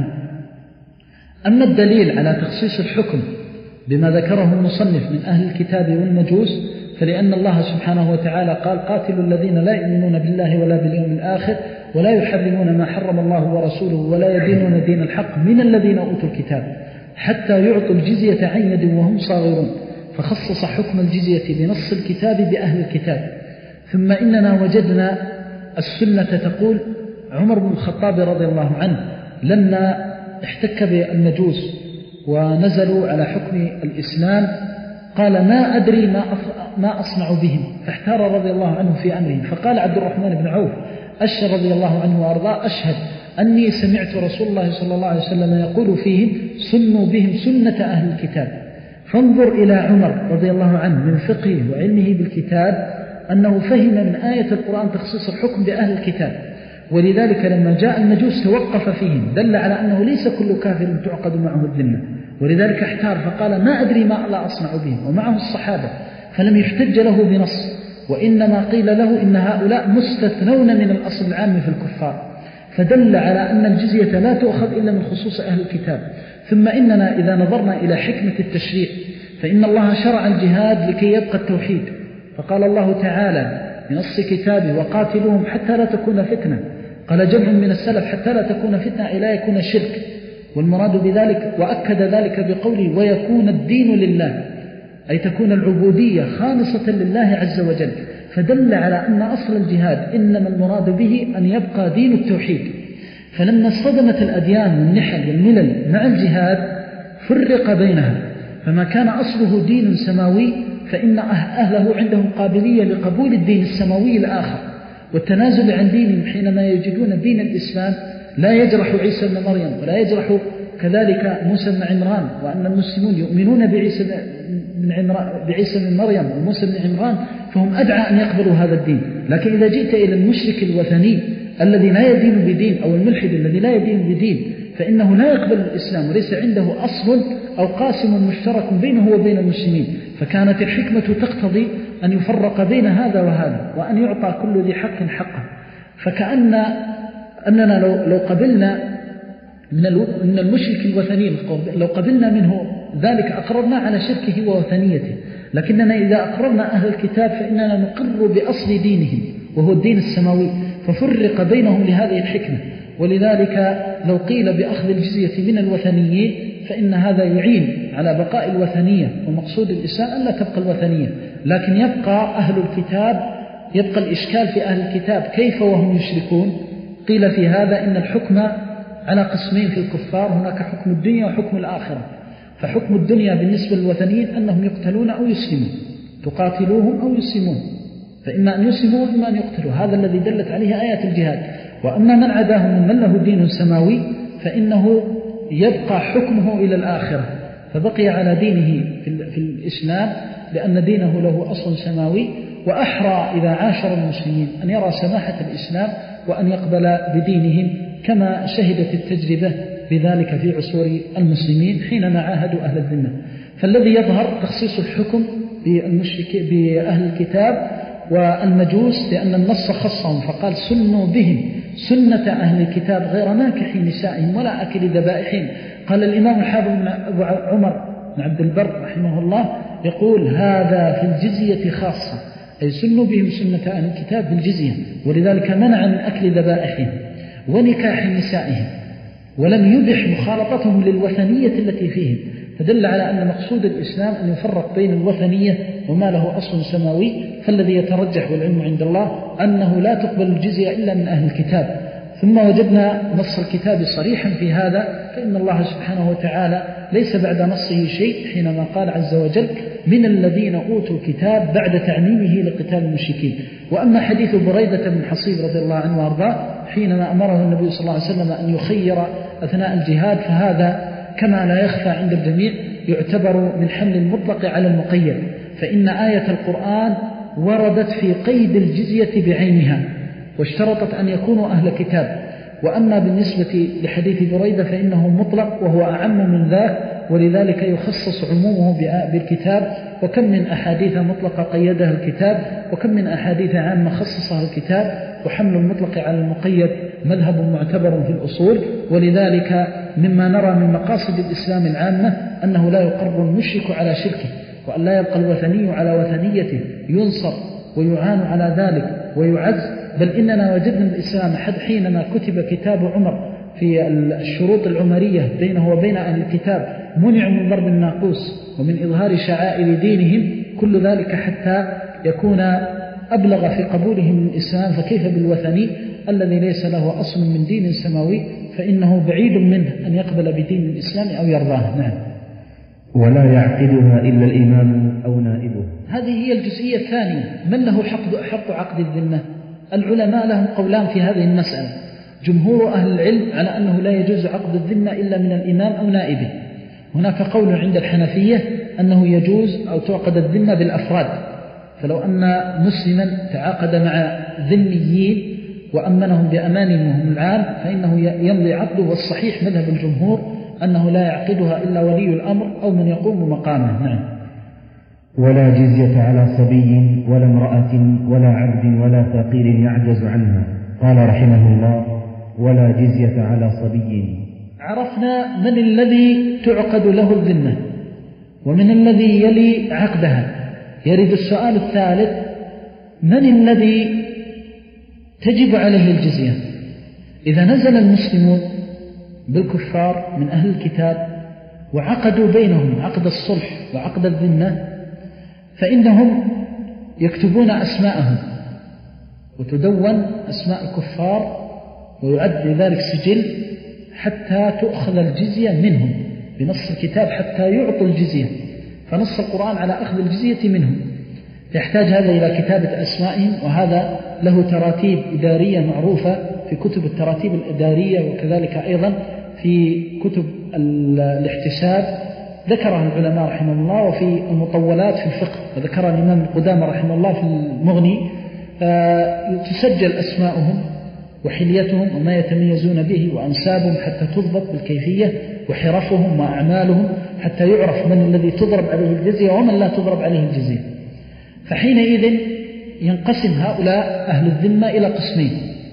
[SPEAKER 2] أما الدليل على تخصيص الحكم بما ذكره المصنف من أهل الكتاب والمجوس، فلأن الله سبحانه وتعالى قال: قاتلوا الذين لا يؤمنون بالله ولا باليوم الآخر ولا يحرمون ما حرم الله ورسوله ولا يدينون دين الحق من الذين أوتوا الكتاب حتى يعطوا الجزية عن يد وهم صاغرون. فخصص حكم الجزية بنص الكتاب بأهل الكتاب. ثم إننا وجدنا السنة تقول: عمر بن الخطاب رضي الله عنه لما احتك بالمجوس ونزلوا على حكم الإسلام قال: ما أدري ما أصنع بهم، فاحتار رضي الله عنه في أمره. فقال عبد الرحمن بن عوف أشهد رضي الله عنه وأرضاه: أشهد أني سمعت رسول الله صلى الله عليه وسلم يقول فيهم: سنوا بهم سنة أهل الكتاب. فانظر إلى عمر رضي الله عنه من فقهه وعلمه بالكتاب أنه فهم من آية القرآن تخصيص الحكم بأهل الكتاب، ولذلك لما جاء المجوس توقف فيهم، دل على أنه ليس كل كافر تعقد معه الذمة، ولذلك احتار فقال: ما أدري ما لا أصنع بهم، ومعه الصحابة، فلم يحتج له بنص، وإنما قيل له إن هؤلاء مستثنون من الأصل العام في الكفار، فدل على أن الجزية لا تؤخذ إلا من خصوص أهل الكتاب. ثم إننا إذا نظرنا إلى حكمة التشريع فإن الله شرع الجهاد لكي يبقى التوحيد، فقال الله تعالى بنص كتابه: وقاتلوهم حتى لا تكون فتنة. قال جمع من السلف: حتى لا تكون فتنة إلا يكون الشرك، والمراد بذلك وأكد ذلك بقوله: ويكون الدين لله، أي تكون العبودية خالصة لله عز وجل. فدل على أن أصل الجهاد إنما المراد به أن يبقى دين التوحيد. فلما اصطدمت الأديان والنحل والملل مع الجهاد فرق بينها، فما كان أصله دين سماوي فإن أهله عندهم قابلية لقبول الدين السماوي الآخر والتنازل عن دينهم حينما يجدون دين الإسلام لا يجرح عيسى بن مريم ولا يجرح كذلك موسى بن عمران، وأن المسلمون يؤمنون بعيسى بن عمران بعيسى بن مريم وموسى بن عمران، فهم أدعى أن يقبلوا هذا الدين. لكن إذا جئت إلى المشرك الوثني الذي لا يدين بدين أو الملحد الذي لا يدين بدين فإنه لا يقبل الإسلام وليس عنده أصل أو قاسم مشترك بينه وبين المسلمين، فكانت الحكمة تقتضي أن يفرق بين هذا وهذا وأن يعطى كل ذي حق حقه. فكأن أننا لو, لو قبلنا من المشرك الوثني لو قبلنا منه ذلك أقررنا على شركه ووثنيته، لكننا إذا أقررنا أهل الكتاب فإننا نقر بأصل دينهم وهو الدين السماوي، ففرق بينهم لهذه الحكمة. ولذلك لو قيل بأخذ الجزية من الوثنيين فإن هذا يعين على بقاء الوثنية، ومقصود الإسلام أن لا تبقى الوثنية، لكن يبقى أهل الكتاب، يبقى الإشكال في أهل الكتاب كيف وهم يشركون. قيل في هذا إن الحكم على قسمين في الكفار، هناك حكم الدنيا وحكم الآخرة، فحكم الدنيا بالنسبة للوثنيين أنهم يقتلون أو يسلمون، تقاتلوهم أو يسلمون، فإما أن يسلموا وإما أن يقتلوا، هذا الذي دلت عليه آيات الجهاد. وأما من عداهم من له دين سماوي فإنه يبقى حكمه إلى الآخرة، فبقي على دينه في الإسلام لأن دينه له أصل سماوي، وأحرى إذا عاشر المسلمين أن يرى سماحة الإسلام وأن يقبل بدينهم، كما شهدت التجربة بذلك في عصور المسلمين حينما عاهدوا أهل الذمة. فالذي يظهر تخصيص الحكم بأهل الكتاب والمجوس، لأن النص خصهم فقال سنوا بهم سنة أهل الكتاب غير ناكح نسائهم ولا أكل ذبائحهم. قال الإمام الحافظ أبو عمر بن عبد البر رحمه الله يقول هذا في الجزية خاصة، أي سنوا بهم سنة أهل الكتاب في الجزية، ولذلك منع من أكل ذبائحهم ونكاح نسائهم، ولم يبح مخالطتهم للوثنية التي فيهم، فدل على أن مقصود الإسلام أن يفرق بين الوثنية وما له أصل سماوي. فالذي يترجح والعلم عند الله أنه لا تقبل الجزية إلا من أهل الكتاب. ثم وجدنا نص الكتاب صريحا في هذا، فإن الله سبحانه وتعالى ليس بعد نصه شيء حينما قال عز وجل من الذين أوتوا الكتاب بعد تعميمه لقتال المشركين. وأما حديث بريدة بن حصيب رضي الله عنه وارضاه حينما أمره النبي صلى الله عليه وسلم أن يخير أثناء الجهاد، فهذا كما لا يخفى عند الجميع يعتبر من حمل المطلق على المقيد، فإن آية القرآن وردت في قيد الجزية بعينها واشترطت أن يكونوا أهل كتاب. وأما بالنسبة لحديث بريدة فإنه مطلق وهو أعم من ذاك، ولذلك يخصص عمومه بالكتاب. وكم من أحاديث مطلقة قيدها الكتاب، وكم من أحاديث عامة خصصها الكتاب. وحمل المطلق على المقيد مذهب معتبر في الأصول، ولذلك مما نرى من مقاصد الإسلام العامة أنه لا يقر المشرك على شركه، وأن لا يبقى الوثني على وثنيته، ينصر ويعان على ذلك ويعز. بل إننا وجدنا الإسلام حد حينما كتب كتاب عمر في الشروط العمرية بينه وبين أهل الكتاب منع من ضرب الناقوس ومن إظهار شعائر دينهم، كل ذلك حتى يكون أبلغ في قبولهم الإسلام. فكيف بالوثني الذي ليس له أصل من دين سماوي، فإنه بعيد منه أن يقبل بدين الإسلام أو يرضاه. نعم.
[SPEAKER 1] ولا يعقدها إلا الإمام أو نائبه.
[SPEAKER 2] هذه هي الجزئية الثانية، من له حق, حق عقد الذمة؟ العلماء لهم قولان في هذه المسألة. جمهور أهل العلم على أنه لا يجوز عقد الذمة إلا من الإمام أو نائبه. هناك قول عند الحنفية أنه يجوز أو تعقد الذمة بالأفراد، فلو أن مسلما تعاقد مع ذميين وأمنهم بأمانهم العام فإنه يمضي عقده. والصحيح مذهب الجمهور أنه لا يعقدها إلا ولي الأمر أو من يقوم مقامه. نعم.
[SPEAKER 1] ولا جزية على صبي ولا امرأة ولا عبد ولا فقير يعجز عنها. قال رحمه الله ولا جزية على صبي.
[SPEAKER 2] عرفنا من الذي تعقد له الذمة ومن الذي يلي عقدها. يرد السؤال الثالث، من الذي تجب عليه الجزية؟ إذا نزل المسلمون بالكفار من أهل الكتاب وعقدوا بينهم عقد الصلح وعقد الذمة، فإنهم يكتبون أسماءهم وتدون أسماء الكفار ويعد لذلك سجل حتى تؤخذ الجزية منهم بنص الكتاب حتى يعطوا الجزية. فنص القرآن على أخذ الجزية منهم، يحتاج هذا إلى كتابة أسمائهم، وهذا له تراتيب إدارية معروفة في كتب التراتيب الإدارية، وكذلك أيضا في كتب الاحتساب ذكرها العلماء رحمه الله، وفي المطولات في الفقه وذكرها الإمام القدامى رحمه الله في المغني. تسجل أسماؤهم وحليتهم وما يتميزون به وأنسابهم حتى تضبط بالكيفية، وحرفهم وأعمالهم حتى يعرف من الذي تضرب عليه الجزية ومن لا تضرب عليه الجزية. فحينئذ ينقسم هؤلاء أهل الذمة إلى قسمين،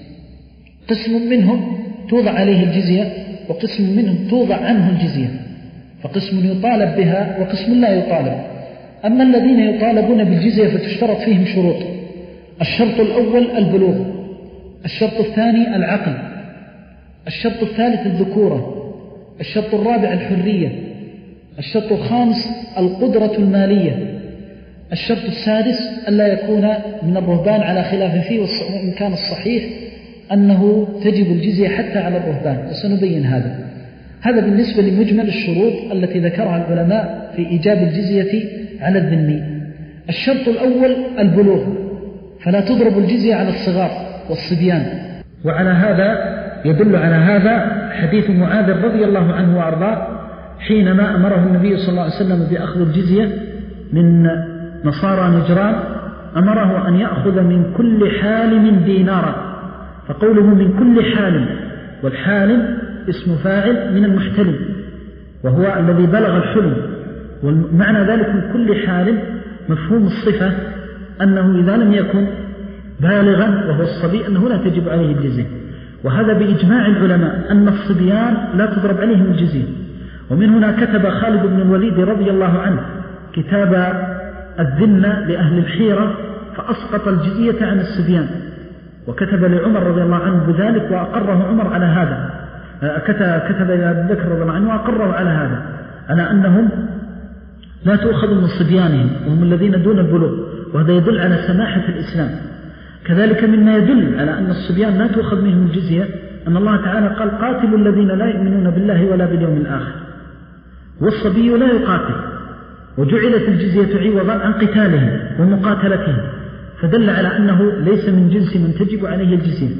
[SPEAKER 2] قسم منهم توضع عليه الجزية وقسم منهم توضع عنه الجزية، فقسم يطالب بها وقسم لا يطالب. أما الذين يطالبون بالجزية فتشترط فيهم شروط. الشرط الأول البلوغ، الشرط الثاني العقل، الشرط الثالث الذكورة، الشرط الرابع الحرية، الشرط الخامس القدرة المالية، الشرط السادس ألا يكون من الرهبان على خلاف فيه، وإن كان الصحيح أنه تجب الجزية حتى على الرهبان، وسنبين هذا. هذا بالنسبة لمجمل الشروط التي ذكرها العلماء في إيجاب الجزية على الذمي. الشرط الأول البلوغ، فلا تضرب الجزية على الصغار والصبيان. وعلى هذا يدل على هذا حديث معاذ رضي الله عنه وأرضاه حينما أمره النبي صلى الله عليه وسلم بأخذ الجزية من نصارى نجران، أمره أن يأخذ من كل حالم دينارا. فقوله من كل حالم، والحالم اسم فاعل من المحتلم وهو الذي بلغ الحلم، ومعنى ذلك من كل حالم مفهوم الصفة أنه إذا لم يكن بالغا وهو الصبي أنه لا تجب عليه الجزية. وهذا بإجماع العلماء أن الصبيان لا تضرب عليهم الجزية. ومن هنا كتب خالد بن الوليد رضي الله عنه كتاب الذنة لأهل الحيرة فأسقط الجزية عن الصبيان، وكتب لعمر رضي الله عنه بذلك وأقره عمر على هذا، كتب إلى أبي بكر رضي الله عنه وأقره على هذا، على أنهم لا تؤخذ من صبيانهم وهم الذين دون البلوغ، وهذا يدل على سماحة الإسلام. كذلك مما يدل على أن الصبيان لا تؤخذ منهم الجزية أن الله تعالى قال قاتلوا الذين لا يؤمنون بالله ولا باليوم الآخر، والصبي لا يقاتل، وجعلت الجزية عوضا عن قتالهم ومقاتلتهم، فدل على أنه ليس من جنس من تجب عليه الجزية.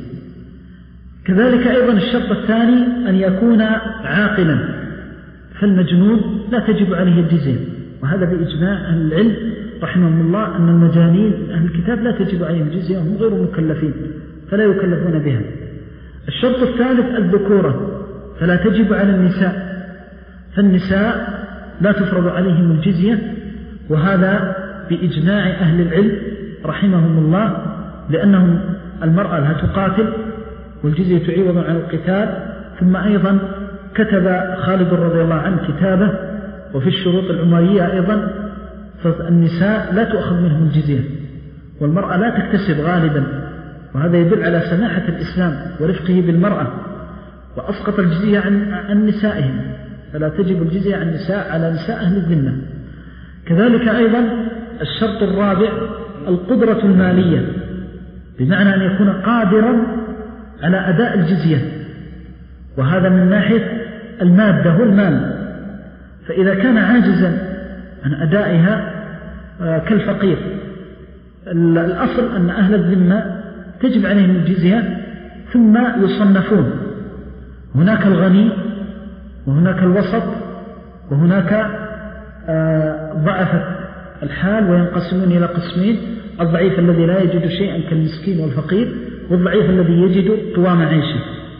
[SPEAKER 2] كذلك أيضا الشرط الثاني أن يكون عاقلا، فالمجنون لا تجب عليه الجزية، وهذا بإجماع أهل العلم رحمهم الله أن المجانين أهل الكتاب لا تجب عليهم الجزية وهم غير مكلفين فلا يكلفون بها. الشرط الثالث الذكورة، فلا تجب على النساء، فالنساء لا تفرض عليهم الجزية، وهذا بإجماع أهل العلم رحمهم الله، لأنهم المرأة لا تقاتل والجزية عوض عن القتال. ثم أيضا كتب خالد رضي الله عنه كتابه وفي الشروط العمرية أيضا فالنساء لا تؤخذ منهم الجزية، والمرأة لا تكتسب غالبا، وهذا يدل على سماحة الإسلام ورفقه بالمرأة، وأسقط الجزية عن, عن نسائهم، فلا تجب الجزية عن نساء على نساء أهل الذمة. كذلك أيضا الشرط الرابع القدرة المالية، بمعنى أن يكون قادرا على أداء الجزية، وهذا من ناحية المادة هو المال، فإذا كان عاجزا عن أدائها كالفقير، الأصل أن أهل الذمة تجب عليهم الجزية، ثم يصنفون، هناك الغني وهناك الوسط وهناك ضعف الحال، وينقسمون إلى قسمين: الضعيف الذي لا يجد شيئا كالمسكين والفقير، والضعيف الذي يجد قوام عيشه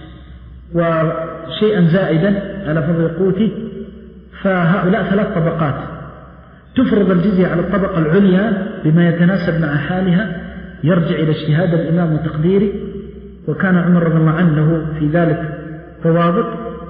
[SPEAKER 2] وشيئا زائدا على فضل قوته. فهؤلاء ثلاث طبقات، تفرض الجزية على الطبقة العليا بما يتناسب مع حالها، يرجع إلى اجتهاد الإمام وتقديره، وكان عمر رضي الله عنه له في ذلك ضوابط،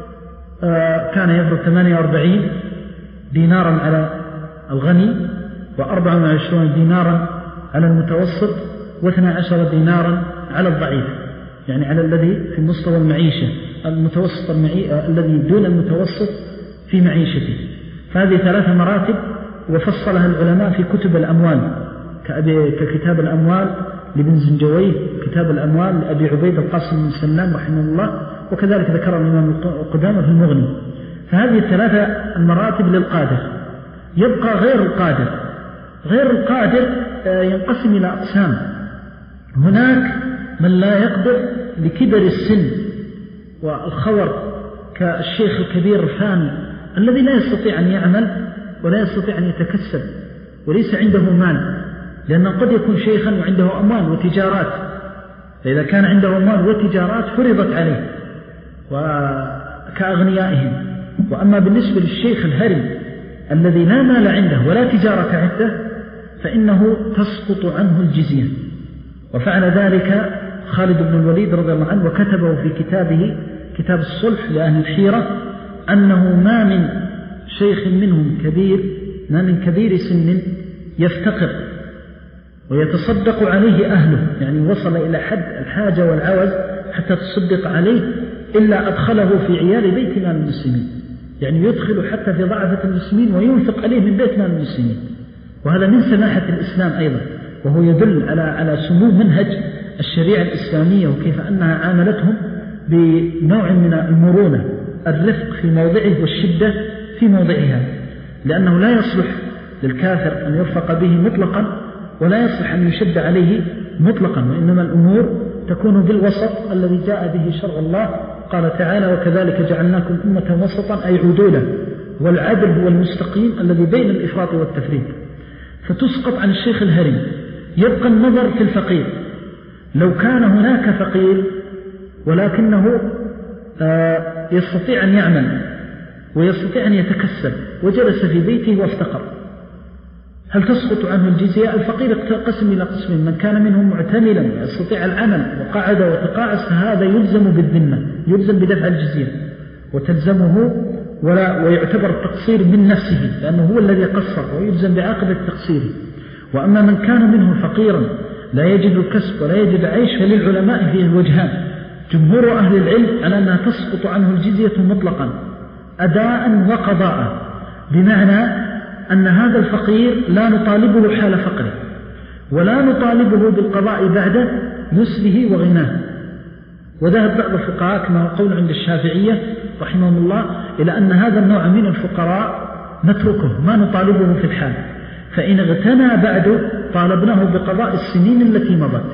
[SPEAKER 2] كان يفرض ثمانية وأربعين دينارا على الغني، وأربعة وعشرين دينارا على المتوسط، واثنى عشر دينارا على الضعيف، يعني على الذي في مستوى المعيشة، المتوسط المعي... الذي دون المتوسط في معيشته. فهذه ثلاث مراتب وفصلها العلماء في كتب الأموال، ككتاب الأموال لابن زنجويه، كتاب الأموال لأبي عبيد القاسم بن سلام رحمه الله، وكذلك ذكر الإمام القدامى في المغني. فهذه الثلاثة المراتب للقادر. يبقى غير القادر. غير القادر ينقسم إلى أقسام. هناك من لا يقدر لكبر السن والخور، كالشيخ الكبير الفاني الذي لا يستطيع أن يعمل ولا يستطيع أن يتكسب وليس عنده مال، لأنه قد يكون شيخا وعنده أموال وتجارات، فإذا كان عنده أموال وتجارات فرضت عليه وكأغنيائهم. وأما بالنسبة للشيخ الهرم الذي لا مال عنده ولا تجارة عنده فإنه تسقط عنه الجزية. وفعل ذلك خالد بن الوليد رضي الله عنه، وكتبه في كتابه كتاب الصلح لأهل الحيرة أنه ما من شيخ منهم كبير ما من كبير سن يفتقر ويتصدق عليه أهله، يعني وصل إلى حد الحاجة والعوز حتى تصدق عليه، إلا أدخله في عيال بيت مال المسلمين، يعني يدخل حتى في ضعفة المسلمين وينفق عليه من بيت مال المسلمين. وهذا من سماحة الإسلام أيضا، وهو يدل على على سمو منهج الشريعة الإسلامية، وكيف أنها عاملتهم بنوع من المرونة الرفق في موضعه والشدة في موضعها، لأنه لا يصلح للكافر أن يرفق به مطلقا ولا يصلح أن يشد عليه مطلقا، وإنما الأمور تكون بالوسط الذي جاء به شرع الله. قال تعالى: وكذلك جعلناكم أمة وسطا أي عدولا، والعدل هو المستقيم الذي بين الإفراط والتفريط. فتسقط عن الشيخ الهرم. يبقى النظر في الفقير. لو كان هناك فقير ولكنه يستطيع أن يعمل ويستطيع أن يتكسب وجلس في بيته وافتقر، هل تسقط عنه الجزية؟ الفقير قسم إلى قسمين: من كان منهم معتملا يستطيع العمل وقعد وتقاعس فهذا يلزم بالذمة، يلزم بدفع الجزية وتلزمه، ولا ويعتبر التقصير من نفسه لأنه هو الذي قصر ويلزم بعاقبة تقصيره. وأما من كان منه فقيرا لا يجد الكسب ولا يجد عيش فللعلماء فيه الوجهان. جمهور أهل العلم على أنها تسقط عنه الجزية مطلقا أداء وقضاء، بمعنى أن هذا الفقير لا نطالبه حال فقره ولا نطالبه بالقضاء بعد نسله وغناه. وذهب بعض الفقهاء كما هو قول عند الشافعية رحمهم الله إلى أن هذا النوع من الفقراء نتركه ما نطالبه في الحال، فإن اغتنى بعده طالبناه بقضاء السنين التي مضت.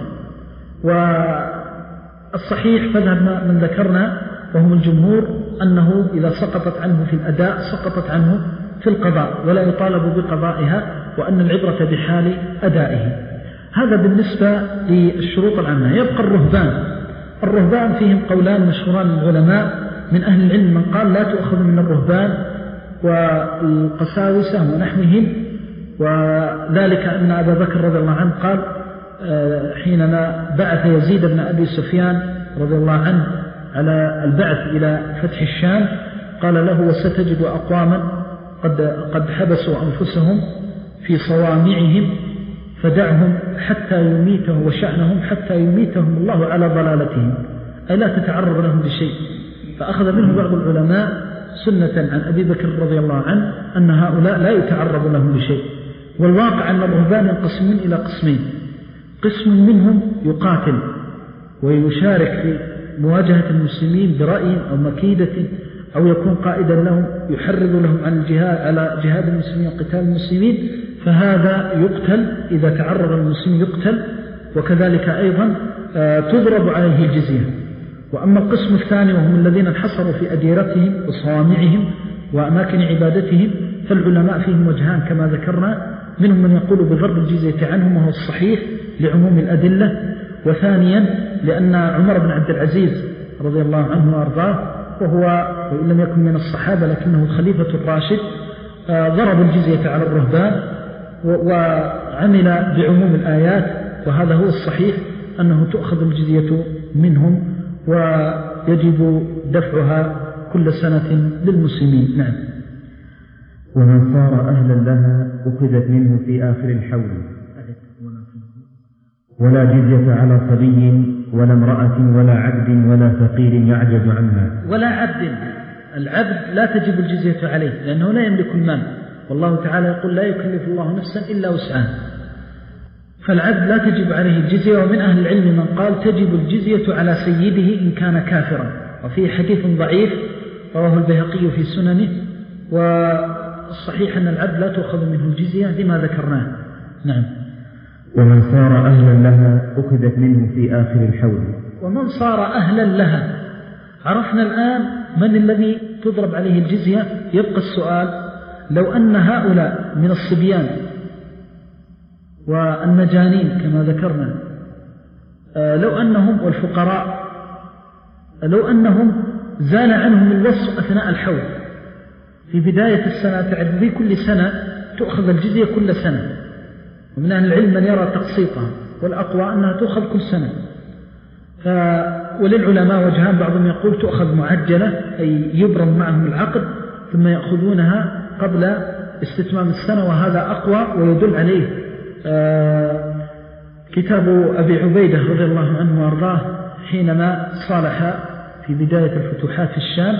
[SPEAKER 2] والصحيح فذهب من ذكرنا وهم الجمهور أنه إذا سقطت عنه في الأداء سقطت عنه في القضاء ولا يطالب بقضائها، وأن العبرة بحال أدائه. هذا بالنسبة للشروط العامة. يبقى الرهبان. الرهبان فيهم قولان مشهوران للعلماء من أهل العلم: من قال لا تؤخذ من الرهبان والقساوسة ونحوهم، وذلك أن أبا بكر رضي الله عنه قال حينما بعث يزيد بن أبي سفيان رضي الله عنه على البعث إلى فتح الشام قال له: وستجد أقواما قد, قد حبسوا أنفسهم في صوامعهم فدعهم حتى يميتهم، وشأنهم حتى يميتهم الله على ضلالتهم، أي لا تتعرض لهم بشيء. فأخذ منه بعض العلماء سنة عن أبي بكر رضي الله عنه أن هؤلاء لا يتعرض لهم بشيء. والواقع أن الرهبان ينقسمون إلى قسمين: قسم منهم يقاتل ويشارك في مواجهة المسلمين برأي أو مكيدة أو يكون قائدا لهم يحرض لهم عن الجهاد على جهاد المسلمين وقتال المسلمين، فهذا يقتل إذا تعرض المسلمين يقتل، وكذلك أيضا تضرب عليه الجزية. وأما القسم الثاني وهم الذين انحصروا في أديرتهم وصوامعهم وأماكن عبادتهم فالعلماء فيهم وجهان كما ذكرنا: منهم من يقول بضرب الجزية عنهم وهو الصحيح لعموم الأدلة، وثانيا لأن عمر بن عبد العزيز رضي الله عنه وأرضاه وهو وإن لم يكن من الصحابة لكنه الخليفة الراشد ضرب الجزية على الرهبان وعمل بعموم الآيات، وهذا هو الصحيح أنه تؤخذ الجزية منهم ويجب دفعها كل سنة للمسلمين. نعم.
[SPEAKER 1] ومن صار أهلا لها أخذت منه في آخر الحول، ولا جزية على صبي ولا امرأة ولا عبد ولا فقير يعجز عنها.
[SPEAKER 2] ولا عبد، العبد لا تجب الجزية عليه لأنه لا يملك المال، والله تعالى يقول: لا يكلف الله نفسا إلا وسعها. فالعبد لا تجب عليه الجزية. ومن أهل العلم من قال تجب الجزية على سيده إن كان كافرا، وفيه حديث ضعيف رواه البيهقي في سننه، والصحيح أن العبد لا تأخذ منه الجزية لما ذكرناه. نعم.
[SPEAKER 1] ومن صار أهلا لها أخذت منه في آخر الحول.
[SPEAKER 2] ومن صار أهلا لها، عرفنا الآن من الذي تضرب عليه الجزية. يبقى السؤال: لو أن هؤلاء من الصبيان والمجانين كما ذكرنا، لو أنهم والفقراء لو أنهم زال عنهم الوصف أثناء الحول في بداية السنة، تعد في كل سنة تأخذ الجزية كل سنة، ومن أهل العلم من يرى تقسيطها، والأقوى أنها تأخذ كل سنة. ف... وللعلماء وجهان: بعضهم يقول تأخذ معجلة أي يبرم معهم العقد ثم يأخذونها قبل استتمام السنة، وهذا أقوى ويدل عليه آه كتاب أبي عبيدة رضي الله عنه وارضاه حينما صالح في بداية الفتوحات في الشام.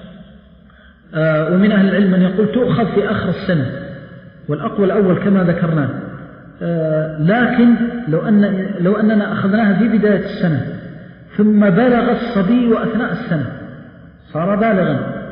[SPEAKER 2] آه ومن أهل العلم من يقول تؤخذ في آخر السنة، والأقوى الأول كما ذكرناه. آه لكن لو, أن لو أننا أخذناها في بداية السنة ثم بلغ الصبي وأثناء السنة صار بالغا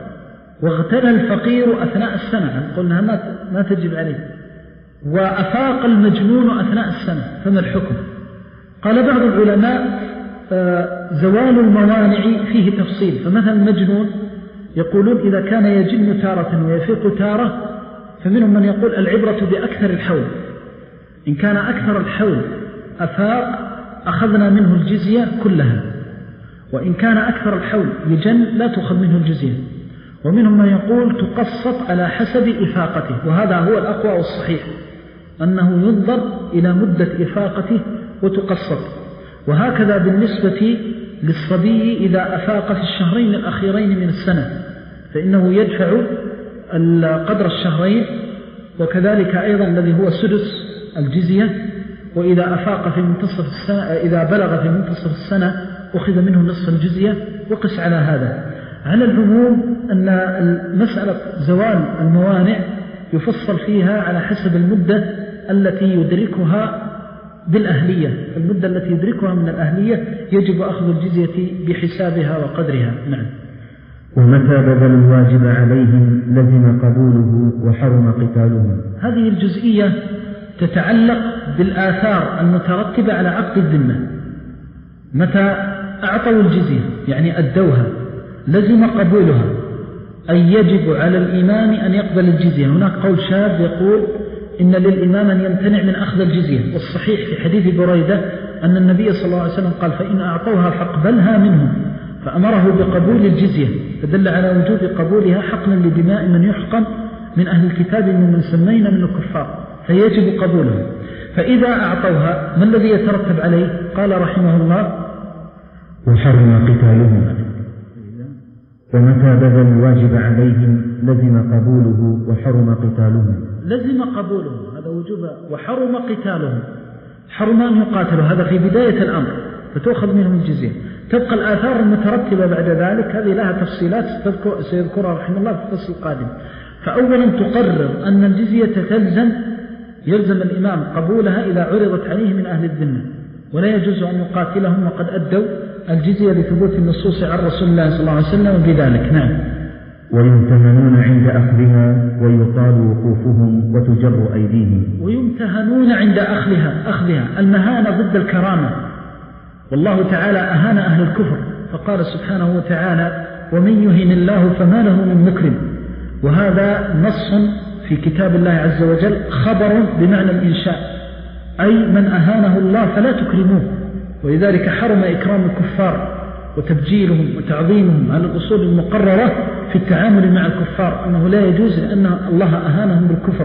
[SPEAKER 2] واغتنى الفقير أثناء السنة، قلنا ما ما تجب عليه، وأفاق المجنون أثناء السنة، فما الحكم؟ قال بعض العلماء زوال الموانع فيه تفصيل، فمثلا المجنون يقولون إذا كان يجن تارة ويفيق تارة فمنهم من يقول العبرة بأكثر الحول، إن كان أكثر الحول أفاق أخذنا منه الجزية كلها، وإن كان أكثر الحول يجن لا تأخذ منه الجزية. ومنهم من يقول تقسط على حسب إفاقته، وهذا هو الأقوى والصحيح، أنه ينظر إلى مدة إفاقته وتقسط. وهكذا بالنسبة للصبي إذا أفاق في الشهرين الأخيرين من السنة فإنه يدفع قدر الشهرين، وكذلك أيضا الذي هو سدس الجزية. وإذا أفاق في منتصف السنة، إذا بلغ في منتصف السنة أخذ منه نصف الجزية. وقس على هذا. على العموم أن مسألة زوال الموانع يفصل فيها على حسب المدة التي يدركها بالأهلية، المدة التي يدركها من الأهلية يجب أخذ الجزية بحسابها وقدرها. نعم.
[SPEAKER 1] ومتى بذل الواجب عليهم لزم قبوله وحرم قتالهم.
[SPEAKER 2] هذه الجزئية تتعلق بالآثار المترتبة على عقد الذمة. متى أعطوا الجزية يعني أدوها لزم قبولها، أي يجب على الإمام أن يقبل الجزية. هناك قول شاذ يقول إن للإمام أن يمتنع من أخذ الجزية، والصحيح في حديث بريدة أن النبي صلى الله عليه وسلم قال فإن أعطوها فاقبلها منهم، فأمره بقبول الجزية، فدل على وجوب قبولها حقنا لدماء من يحقن من أهل الكتاب من سمينا من الكفار، فيجب قبولها. فإذا أعطوها ما الذي يترتب عليه؟ قال رحمه الله
[SPEAKER 1] وحرم قتالهم. ومتى بذل الواجب عليهم لزم قبوله وحرم قتالهم.
[SPEAKER 2] لزم قبوله هذا وجوب، وحرم قتالهم، حرم أن يقاتلوا، هذا في بداية الأمر فتأخذ منهم الجزية. تبقى الآثار المترتبة بعد ذلك هذه لها تفصيلات سيذكرها رحمه الله في الفصل القادم. فأولا تقرر أن الجزية تلزم، يلزم الإمام قبولها إذا عرضت عليه من أهل الذمة، ولا يجوز أن يقاتلهم وقد أدوا الجزية لثبوت النصوص عن رسول الله صلى الله عليه وسلم بذلك. نعم.
[SPEAKER 1] ويمتهنون عند أخذها ويطال وقوفهم وتجر أيديهم.
[SPEAKER 2] ويمتهنون عند أخذها. أخذها المهانة ضد الكرامة، والله تعالى أهان أهل الكفر فقال سبحانه وتعالى ومن يهن الله فما له من مكرم. وهذا نص في كتاب الله عز وجل خبر بمعنى الإنشاء، أي من أهانه الله فلا تكرموه. ولذلك حرم إكرام الكفار وتبجيلهم وتعظيمهم على الأصول المقررة في التعامل مع الكفار، أنه لا يجوز لأن الله أهانهم بالكفر،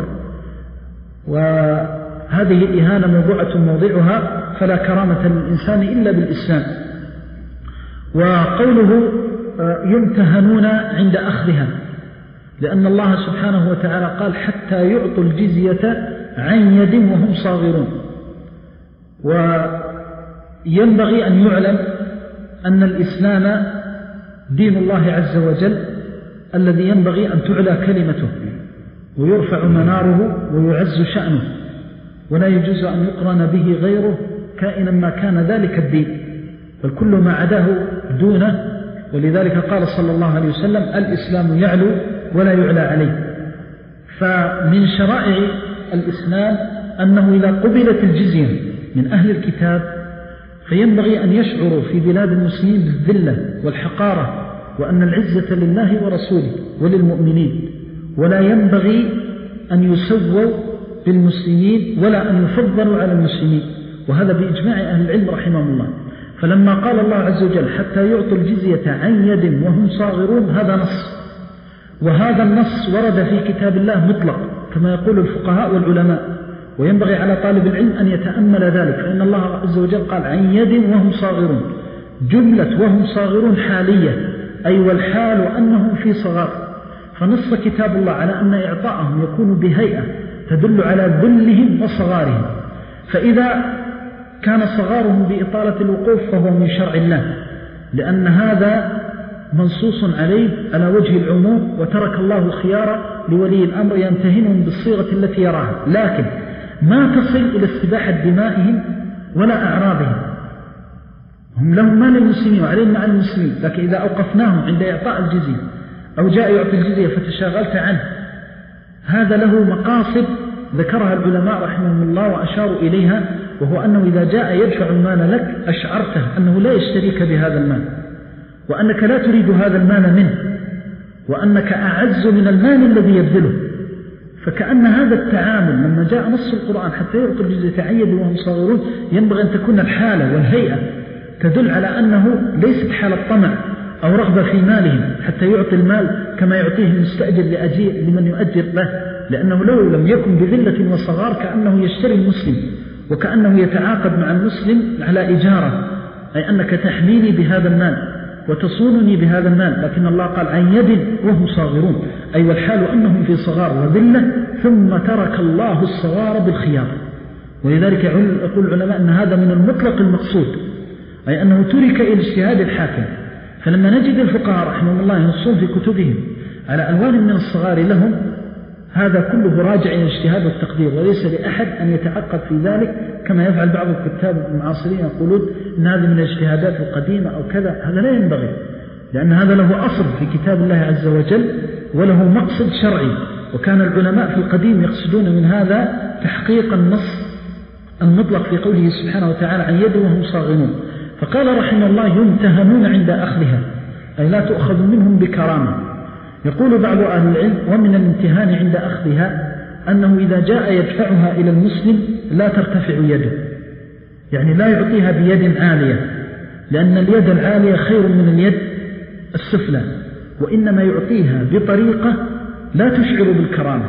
[SPEAKER 2] وهذه الإهانة موضوعة موضعها، فلا كرامة للإنسان إلا بالإسلام. وقوله يمتهنون عند أخذها لأن الله سبحانه وتعالى قال حتى يعطوا الجزية عن يد وهم صاغرون. وينبغي أن يعلم أن الإسلام دين الله عز وجل الذي ينبغي أن تعلى كلمته ويرفع مناره ويعز شأنه، ولا يجوز أن يقرن به غيره كائنا ما كان ذلك الدين، بل كل ما عداه دونه. ولذلك قال صلى الله عليه وسلم الإسلام يعلو ولا يعلى عليه. فمن شرائع الإسلام أنه إذا قبلت الجزية من أهل الكتاب فينبغي أن يشعروا في بلاد المسلمين بالذلة والحقارة، وأن العزة لله ورسوله وللمؤمنين، ولا ينبغي أن يسووا بالمسلمين ولا أن يفضلوا على المسلمين، وهذا بإجماع أهل العلم رحمهم الله. فلما قال الله عز وجل حتى يعطوا الجزية عن يد وهم صاغرون هذا نص، وهذا النص ورد في كتاب الله مطلق كما يقول الفقهاء والعلماء، وينبغي على طالب العلم أن يتأمل ذلك، فإن الله عز وجل قال عن يد وهم صاغرون، جملة وهم صاغرون حالية، أي والحال أنهم في صغار، فنص كتاب الله على أن إعطاءهم يكون بهيئة تدل على ذلهم وصغارهم. فإذا كان صغارهم بإطالة الوقوف فهو من شرع الله، لأن هذا منصوص عليه على وجه العموم، وترك الله خيار لولي الأمر يمتهنهم بالصيغة التي يراها، لكن ما تصل إلى استباحة دمائهم ولا أعراضهم. هم لهم ما للمسلمين وعليهم مع المسلمين، لكن إذا أوقفناهم عند إعطاء الجزية أو جاء يعطي الجزية فتشاغلت عنه، هذا له مقاصد ذكرها العلماء رحمهم الله وأشاروا إليها، وهو أنه إذا جاء يدفع المال لك أشعرته أنه لا يشتريك بهذا المال، وأنك لا تريد هذا المال منه، وأنك أعز من المال الذي يبذله. فكأن هذا التعامل لما جاء نص القرآن حتى يعطي الجزية عن يد وهم صغيرون، ينبغي أن تكون الحالة والهيئة تدل على أنه ليست حالة طمع أو رغبة في مالهم حتى يعطي المال كما يعطيه المستأجر لأجير لمن يؤجر له، لأنه لو لم يكن بذلة وصغار كأنه يشتري المسلم، وكأنه يتعاقد مع المسلم على إجارة، أي أنك تحميني بهذا المال وتصونني بهذا المال. لكن الله قال عن يد وهم صاغرون، أي والحال أنهم في صغار وذلة، ثم ترك الله الصغار بالخيار. ولذلك يقول العلماء أن هذا من المطلق المقصود، أي أنه ترك إلى اجتهاد الحاكم. فلما نجد الفقهاء رحمهم الله ينصون في كتبهم على ألوان من الصغار لهم، هذا كله راجع إلى اجتهاد والتقدير، وليس لأحد أن يتعقد في ذلك كما يفعل بعض الكتاب المعاصرين يقولون إن هذه من الاجتهادات القديمة أو كذا. هذا لا ينبغي، لأن هذا له أصل في كتاب الله عز وجل وله مقصد شرعي، وكان العلماء في القديم يقصدون من هذا تحقيق النص المطلق في قوله سبحانه وتعالى عن يد وهم صاغرون. فقال رحمه الله يمتهنون عند أخذها، أي لا تؤخذ منهم بكرامة. يقول بعض أهل العلم ومن الامتهان عند أخذها أنه إذا جاء يدفعها إلى المسلم لا ترتفع يده، يعني لا يعطيها بيد عالية، لأن اليد العالية خير من اليد السفلى، وإنما يعطيها بطريقة لا تشعر بالكرامة.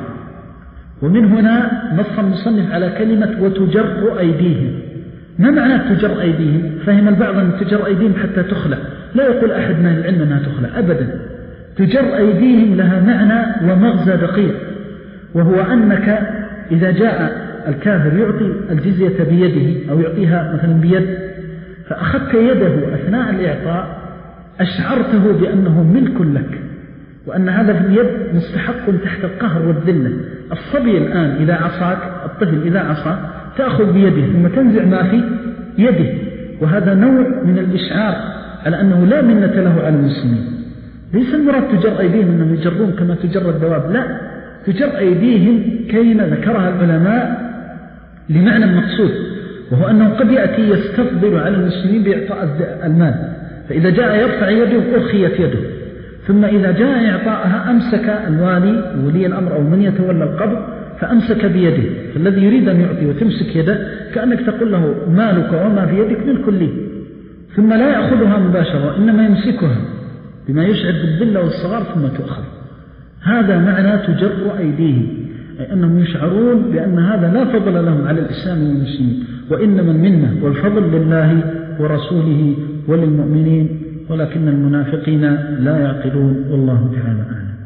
[SPEAKER 2] ومن هنا نص المصنف على كلمة وتجر أيديهم. ما معنى تجر أيديهم؟ فهم البعض أن تجر أيديهم حتى تخلع، لا يقول أحد من العلم أنها تخلع أبدا. تجر أيديهم لها معنى ومغزى دقيق، وهو أنك إذا جاء الكافر يعطي الجزية بيده أو يعطيها مثلا بيد، فأخذت يده أثناء الإعطاء أشعرته بأنه ملك لك، وأن هذا في اليد مستحق تحت القهر والذلة. الصبي الآن إذا عصاك، الطفل إذا عصى تأخذ بيده ثم تنزع ما في يده، وهذا نوع من الإشعار على أنه لا منة له على المسلمين. ليس المراد تجر أيديهم أنهم يجرون كما تجر الدواب، لا، تجر أيديهم كيما ذكرها العلماء لمعنى مقصود، وهو أنه قد يأتي يستفضل على المسلمين بإعطاء المال، فإذا جاء يرفع يده أخيت يده، ثم إذا جاء إعطاءها أمسك الوالي ولي الأمر أو من يتولى القبض فأمسك بيده. فالذي يريد أن يعطي وتمسك يده كأنك تقول له مالك وما في يدك ملك لي، ثم لا يأخذها مباشرة وإنما يمسكها بما يشعر بالذلة والصغار ثم تؤخذ. هذا معنى تجر أيديهم، أي أنهم يشعرون بأن هذا لا فضل لهم على الإسلام والمسلمين، وإنما المنة والفضل لله ورسوله وللمؤمنين، ولكن المنافقين لا يعقلون. والله تعالى أعلم.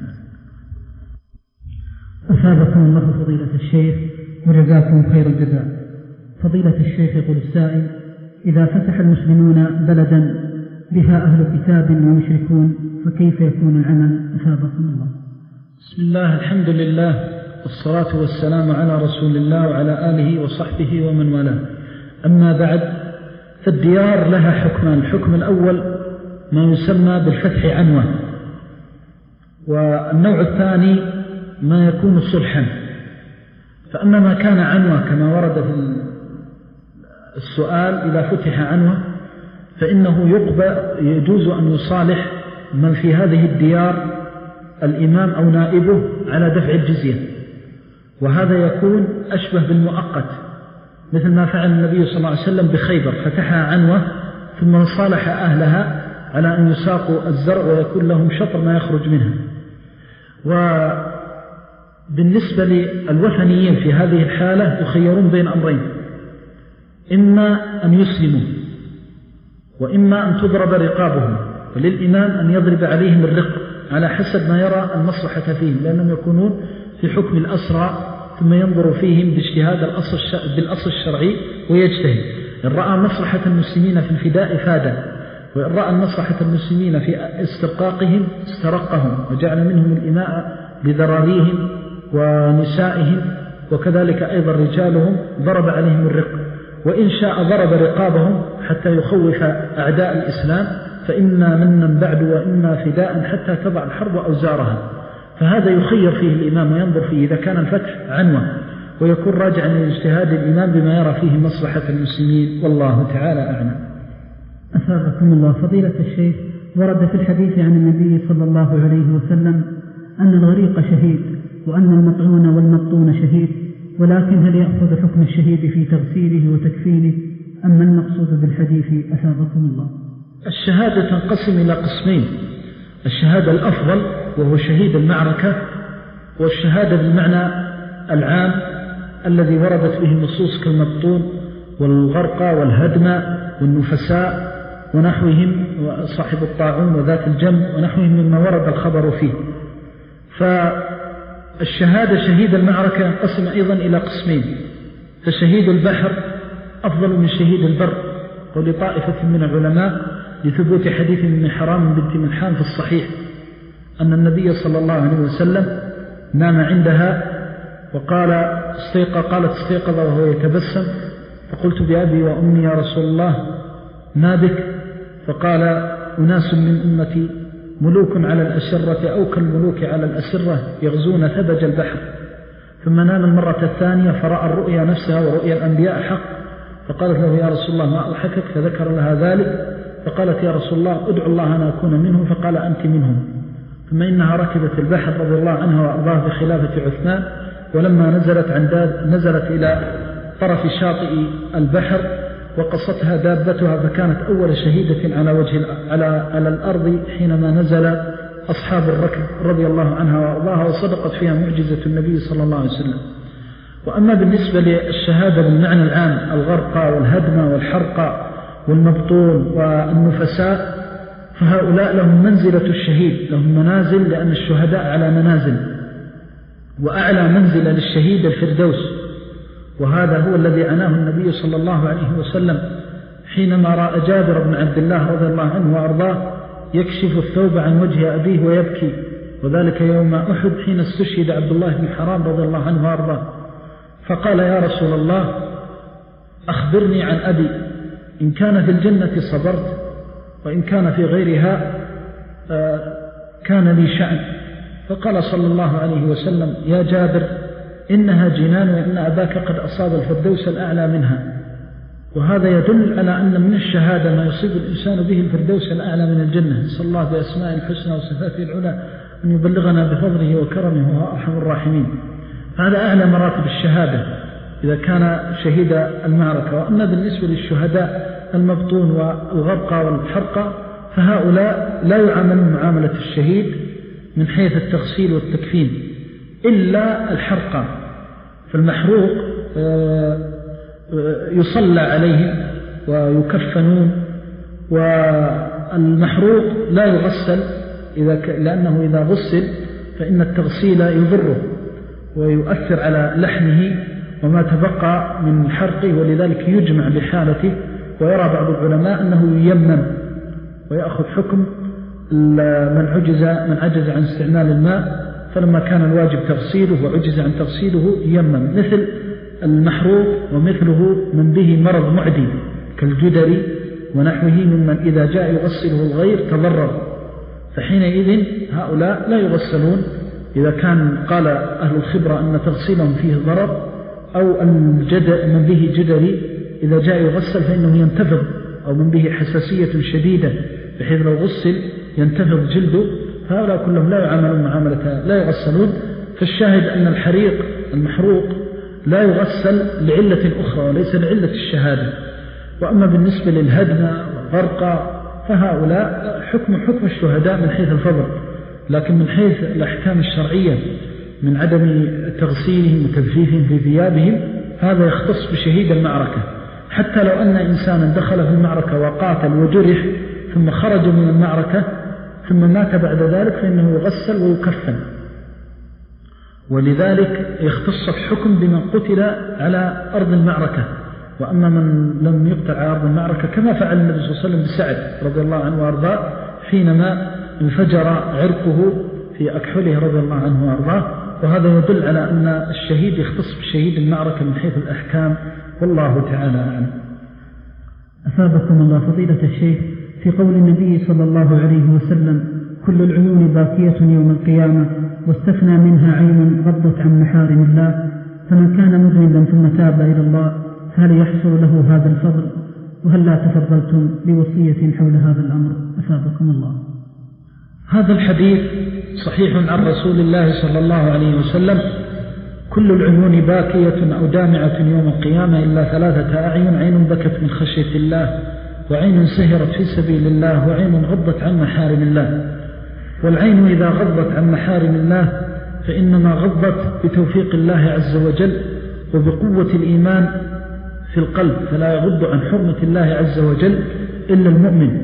[SPEAKER 3] أفادكم الله فضيلة الشيخ وجزاكم خير الجزاء. فضيلة الشيخ يقول السائل: إذا فتح المسلمون بلدا بها أهل كتاب ومشركون فكيف يكون العمل؟ أفادكم الله.
[SPEAKER 2] بسم الله، الحمد لله، والصلاة والسلام على رسول الله وعلى آله وصحبه ومن والاه. أما بعد، فالديار لها حكمان. الحكم الأول ما يسمى بالفتح عنوة، والنوع الثاني ما يكون صلحا. فأما ما كان عنوة كما ورد في السؤال، إذا فتح عنوة فإنه يقبل يجوز أن يصالح من في هذه الديار الإمام أو نائبه على دفع الجزية، وهذا يكون أشبه بالمؤقت، مثل ما فعل النبي صلى الله عليه وسلم بخيبر، فتحها عنوة ثم صالح أهلها على أن يساقوا الزرع ويكون لهم شطر ما يخرج منها. وبالنسبة للوثنيين في هذه الحالة يخيرون بين أمرين: إما أن يسلموا، وإما أن تضرب رقابهم، وللإمام أن يضرب عليهم الرق على حسب ما يرى المصلحة فيهم، لأنهم يكونون في حكم الأسرى، ثم ينظر فيهم باجتهاد بالأصل الشرعي ويجتهد. إن رأى مصلحة المسلمين في الفداء فادا، وإن رأى مصلحة المسلمين في استرقاقهم استرقهم، وجعل منهم الإماء بذراريهم ونسائهم، وكذلك أيضا رجالهم، ضرب عليهم الرق. وإن شاء ضرب رقابهم حتى يخوف أعداء الإسلام، فإنا منا بعد وإنا فداء حتى تضع الحرب أوزارها. فهذا يخير فيه الإمام وينظر فيه إذا كان الفتح عنوة، ويكون راجعا لاجتهاد الإمام بما يرى فيه مصلحة المسلمين، والله تعالى أعلم.
[SPEAKER 3] أثابكم الله. فضيلة الشيخ، ورد في الحديث عن النبي صلى الله عليه وسلم أن الغريق شهيد وأن المطعون والمبطون شهيد، ولكن هل يأخذ حكم الشهيد في تغسيله وتكفينه أم المقصود بالحديث؟ أثابكم الله.
[SPEAKER 2] الشهادة تنقسم إلى قسمين: الشهادة الأفضل وهو شهيد المعركة، والشهادة بالمعنى العام الذي وردت به النصوص كالمبطون والغرقى والهدم والنفساء ونحوهم، وصاحب الطاعون وذات الجنب ونحوهم مما ورد الخبر فيه. فالشهادة شهيد المعركة ينقسم أيضا إلى قسمين: فشهيد البحر أفضل من شهيد البر، ولطائفة من العلماء لثبوت حديث من حرام بنت ملحان في الصحيح أن النبي صلى الله عليه وسلم نام عندها وقال استيقظ قالت استيقظ وهو يتبسم، فقلت بأبي وأمي يا رسول الله ما بك؟ فقال أناس من أمتي ملوك على الأسرة أو كالملوك على الأسرة يغزون ثبج البحر. ثم نام المرة الثانية فرأى الرؤيا نفسها ورؤيا الأنبياء حق، فقالت له يا رسول الله ما أضحكك؟ فذكر لها ذلك، فقالت يا رسول الله ادعو الله أن أكون منهم، فقال أنت منهم. ثم إنها ركبت البحر رضي الله عنها وأرضاها في خلافة عثمان، ولما نزلت عن داب نزلت إلى طرف شاطئ البحر وقصتها دابتها، فكانت أول شهيدة على وجه على على الأرض حينما نزل أصحاب الركب رضي الله عنها وأرضاها، وصدقت فيها معجزة النبي صلى الله عليه وسلم. وأما بالنسبة للشهادة بالمعنى العام: الغرقى والهدم والحرقى والمبطون والنفساء، فهؤلاء لهم منزلة الشهيد، لهم منازل، لأن الشهداء على منازل، وأعلى منزلة للشهيد الفردوس. وهذا هو الذي عناه النبي صلى الله عليه وسلم حينما رأى جابر بن عبد الله رضي الله عنه وأرضاه يكشف الثوب عن وجه أبيه ويبكي، وذلك يوم أحد حين استشهد عبد الله بن حرام رضي الله عنه وأرضاه. فقال يا رسول الله أخبرني عن أبي، إن كان في الجنة صبرت وإن كان في غيرها كان لي شأن. فقال صلى الله عليه وسلم يا جابر إنها جنان وإن أباك قد أصاب الفردوس الأعلى منها. وهذا يدل على أن من الشهادة ما يصيب الإنسان به الفردوس الأعلى من الجنة. نسأل الله بأسماء الحسنى وصفاته العلى أن يبلغنا بفضله وكرمه وهو أرحم الراحمين. هذا أعلى مراتب الشهادة إذا كان شهيد المعركة. وأما بالنسبة للشهداء المبطون والغرقى والحرقى فهؤلاء لا يعاملون معاملة الشهيد من حيث التغسيل والتكفين إلا الحرقى. فالمحروق يصلى عليهم ويكفنون، والمحروق لا يغسل إذا ك... لأنه إذا غسل فإن التغسيل يضره ويؤثر على لحمه وما تبقى من حرقه، ولذلك يجمع بحالته. ويرى بعض العلماء أنه ييمم ويأخذ حكم من عجز من عجز عن استعمال الماء، فلما كان الواجب تغسيله وعجز عن تغسيله ييمم، مثل المحروق ومثله من به مرض معدي كالجدري ونحوه ممن إذا جاء يغسله الغير تضرر، فحينئذ هؤلاء لا يغسلون إذا كان قال أهل الخبرة أن تغسيلهم فيه ضرر، أو من به جدري إذا جاء يغسل فإنه ينتفض، أو من به حساسية شديدة بحيث لو غسل ينتفض جلده، هؤلاء كلهم لا يعاملون معاملة لا يغسلون. فالشاهد أن الحريق المحروق لا يغسل لعلة أخرى وليس لعلة الشهادة. وأما بالنسبة للهدم والغرقى فهؤلاء حكم حكم الشهداء من حيث الفضل، لكن من حيث الأحكام الشرعية من عدم تغسيلهم وتجفيفهم في ثيابهم هذا يختص بشهيد المعركة. حتى لو أن إنسانا دخل في المعركة وقاتل وجرح ثم خرج من المعركة ثم مات بعد ذلك فإنه يغسل ويكفن، ولذلك يختص الحكم بمن قتل على أرض المعركة. وأما من لم يقتل على أرض المعركة كما فعل النبي صلى الله عليه وسلم بسعد رضي الله عنه وأرضاه حينما انفجر عرقه في أكحله رضي الله عنه وأرضاه. وهذا يدل على أن الشهيد يختص بشهيد المعركة من حيث الأحكام، والله تعالى أعلم.
[SPEAKER 3] أثابكم الله. فضيلة الشيخ، في قول النبي صلى الله عليه وسلم: كل العيون باكية يوم القيامة، واستثنى منها عين غضت عن محارم الله، فمن كان مذنبا ثم تاب إلى الله فهل يحصل له هذا الفضل؟ وهل لا تفضلتم بوصية حول هذا الأمر؟ أفادكم الله.
[SPEAKER 2] هذا الحديث صحيح عن رسول الله صلى الله عليه وسلم: كل العيون باكية أو دامعة يوم القيامة إلا ثلاثة أعين: عين بكت من خشية الله، وعين سهرت في سبيل الله، وعين غضت عن محارم الله. والعين إذا غضت عن محارم الله فإنما غضت بتوفيق الله عز وجل وبقوة الإيمان في القلب، فلا يغض عن حرمة الله عز وجل إلا المؤمن.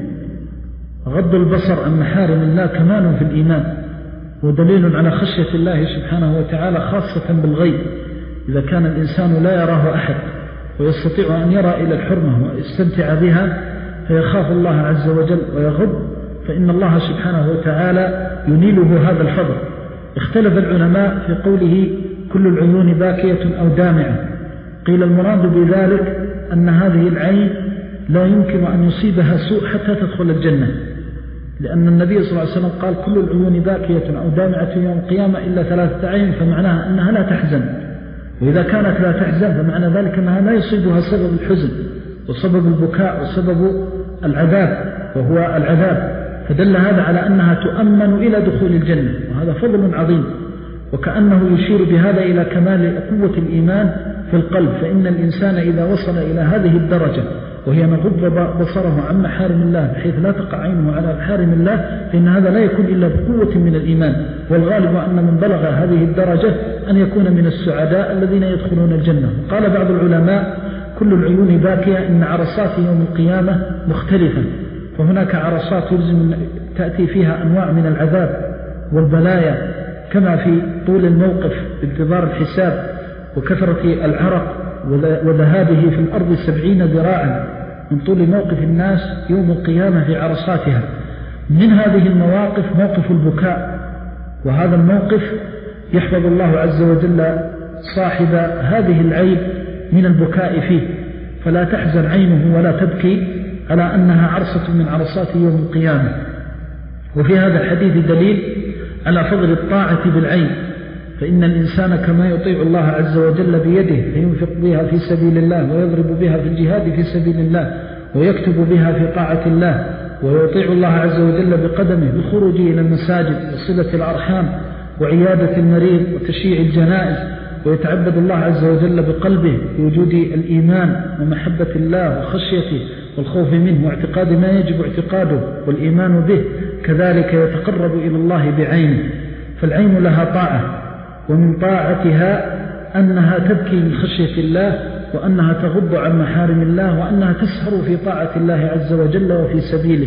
[SPEAKER 2] غض البصر عن محارم الله كمال في الإيمان، ودليل على خشية الله سبحانه وتعالى خاصة بالغيب، إذا كان الإنسان لا يراه أحد ويستطيع أن يرى إلى الحرمة ويستمتع بها فيخاف الله عز وجل ويغض، فإن الله سبحانه وتعالى ينيله هذا الفضل. اختلف العلماء في قوله كل العيون باكية أو دامعة. قيل المراد بذلك أن هذه العين لا يمكن أن يصيبها سوء حتى تدخل الجنة، لأن النبي صلى الله عليه وسلم قال كل العيون باكية أو دامعة يوم القيامة إلا ثلاثة عين، فمعناها أنها لا تحزن. وإذا كانت لا تحزن فمعنى ذلك أنها لا يصيبها سبب الحزن وسبب البكاء وسبب العذاب وهو العذاب، فدل هذا على أنها تؤمن إلى دخول الجنة، وهذا فضل عظيم. وكأنه يشير بهذا إلى كمال قوة الإيمان في القلب، فإن الإنسان إذا وصل إلى هذه الدرجة وهي نغض بصره عن محارم الله بحيث لا تقع عينه على محارم الله، فإن هذا لا يكون إلا بقوة من الإيمان. والغالب أن من بلغ هذه الدرجة أن يكون من السعداء الذين يدخلون الجنة. قال بعض العلماء كل العيون باكية إن عرصات يوم القيامة مختلفة، فهناك عرصات يلزم تأتي فيها أنواع من العذاب والبلايا، كما في طول الموقف بانتظار الحساب وكثرة العرق وذهابه في الأرض سبعين ذراعا من طول موقف الناس يوم القيامة في عرصاتها. من هذه المواقف موقف البكاء، وهذا الموقف يحفظ الله عز وجل صاحب هذه العين من البكاء فيه، فلا تحزن عينه ولا تبكي على أنها عرصة من عرصات يوم القيامة. وفي هذا الحديث دليل على فضل الطاعة بالعين، فإن الإنسان كما يطيع الله عز وجل بيده فينفق بها في سبيل الله، ويضرب بها في الجهاد في سبيل الله، ويكتب بها في طاعة الله، ويطيع الله عز وجل بقدمه بالخروج إلى المساجد وصلة الأرحام وعيادة المريض وتشييع الجنائز، ويتعبد الله عز وجل بقلبه بوجود الإيمان ومحبة الله وخشيته والخوف منه واعتقاد ما يجب اعتقاده والإيمان به، كذلك يتقرب إلى الله بعينه. فالعين لها طاعة، ومن طاعتها أنها تبكي من خشية الله، وأنها تغض عن محارم الله، وأنها تسهر في طاعة الله عز وجل وفي سبيله.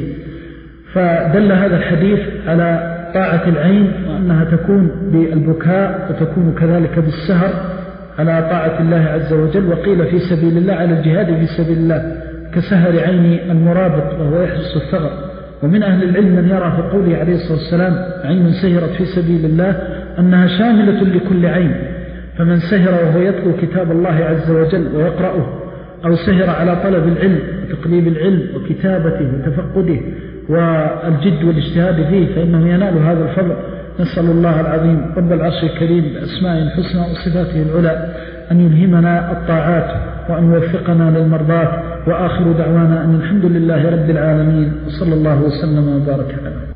[SPEAKER 2] فدل هذا الحديث على طاعة العين، وأنها تكون بالبكاء وتكون كذلك بالسهر على طاعة الله عز وجل. وقيل في سبيل الله على الجهاد في سبيل الله كسهر عين المرابط وهو يحرص الثغر. ومن أهل العلم من يرى في قوله عليه الصلاة والسلام عين سهرت في سبيل الله أنها شاملة لكل عين، فمن سهر وهو يتلو كتاب الله عز وجل ويقرأه، أو سهر على طلب العلم وتقليب العلم وكتابته وتفقده والجد والاجتهاد فيه فإنه ينال هذا الفضل. نسأل الله العظيم رب العرش الكريم بأسماء الحسنى وصفاته العلى أن يلهمنا الطاعات وأن يوفقنا للمرضات. وآخر دعوانا أن الحمد لله رب العالمين، وصلى الله وسلم وبارك عليه.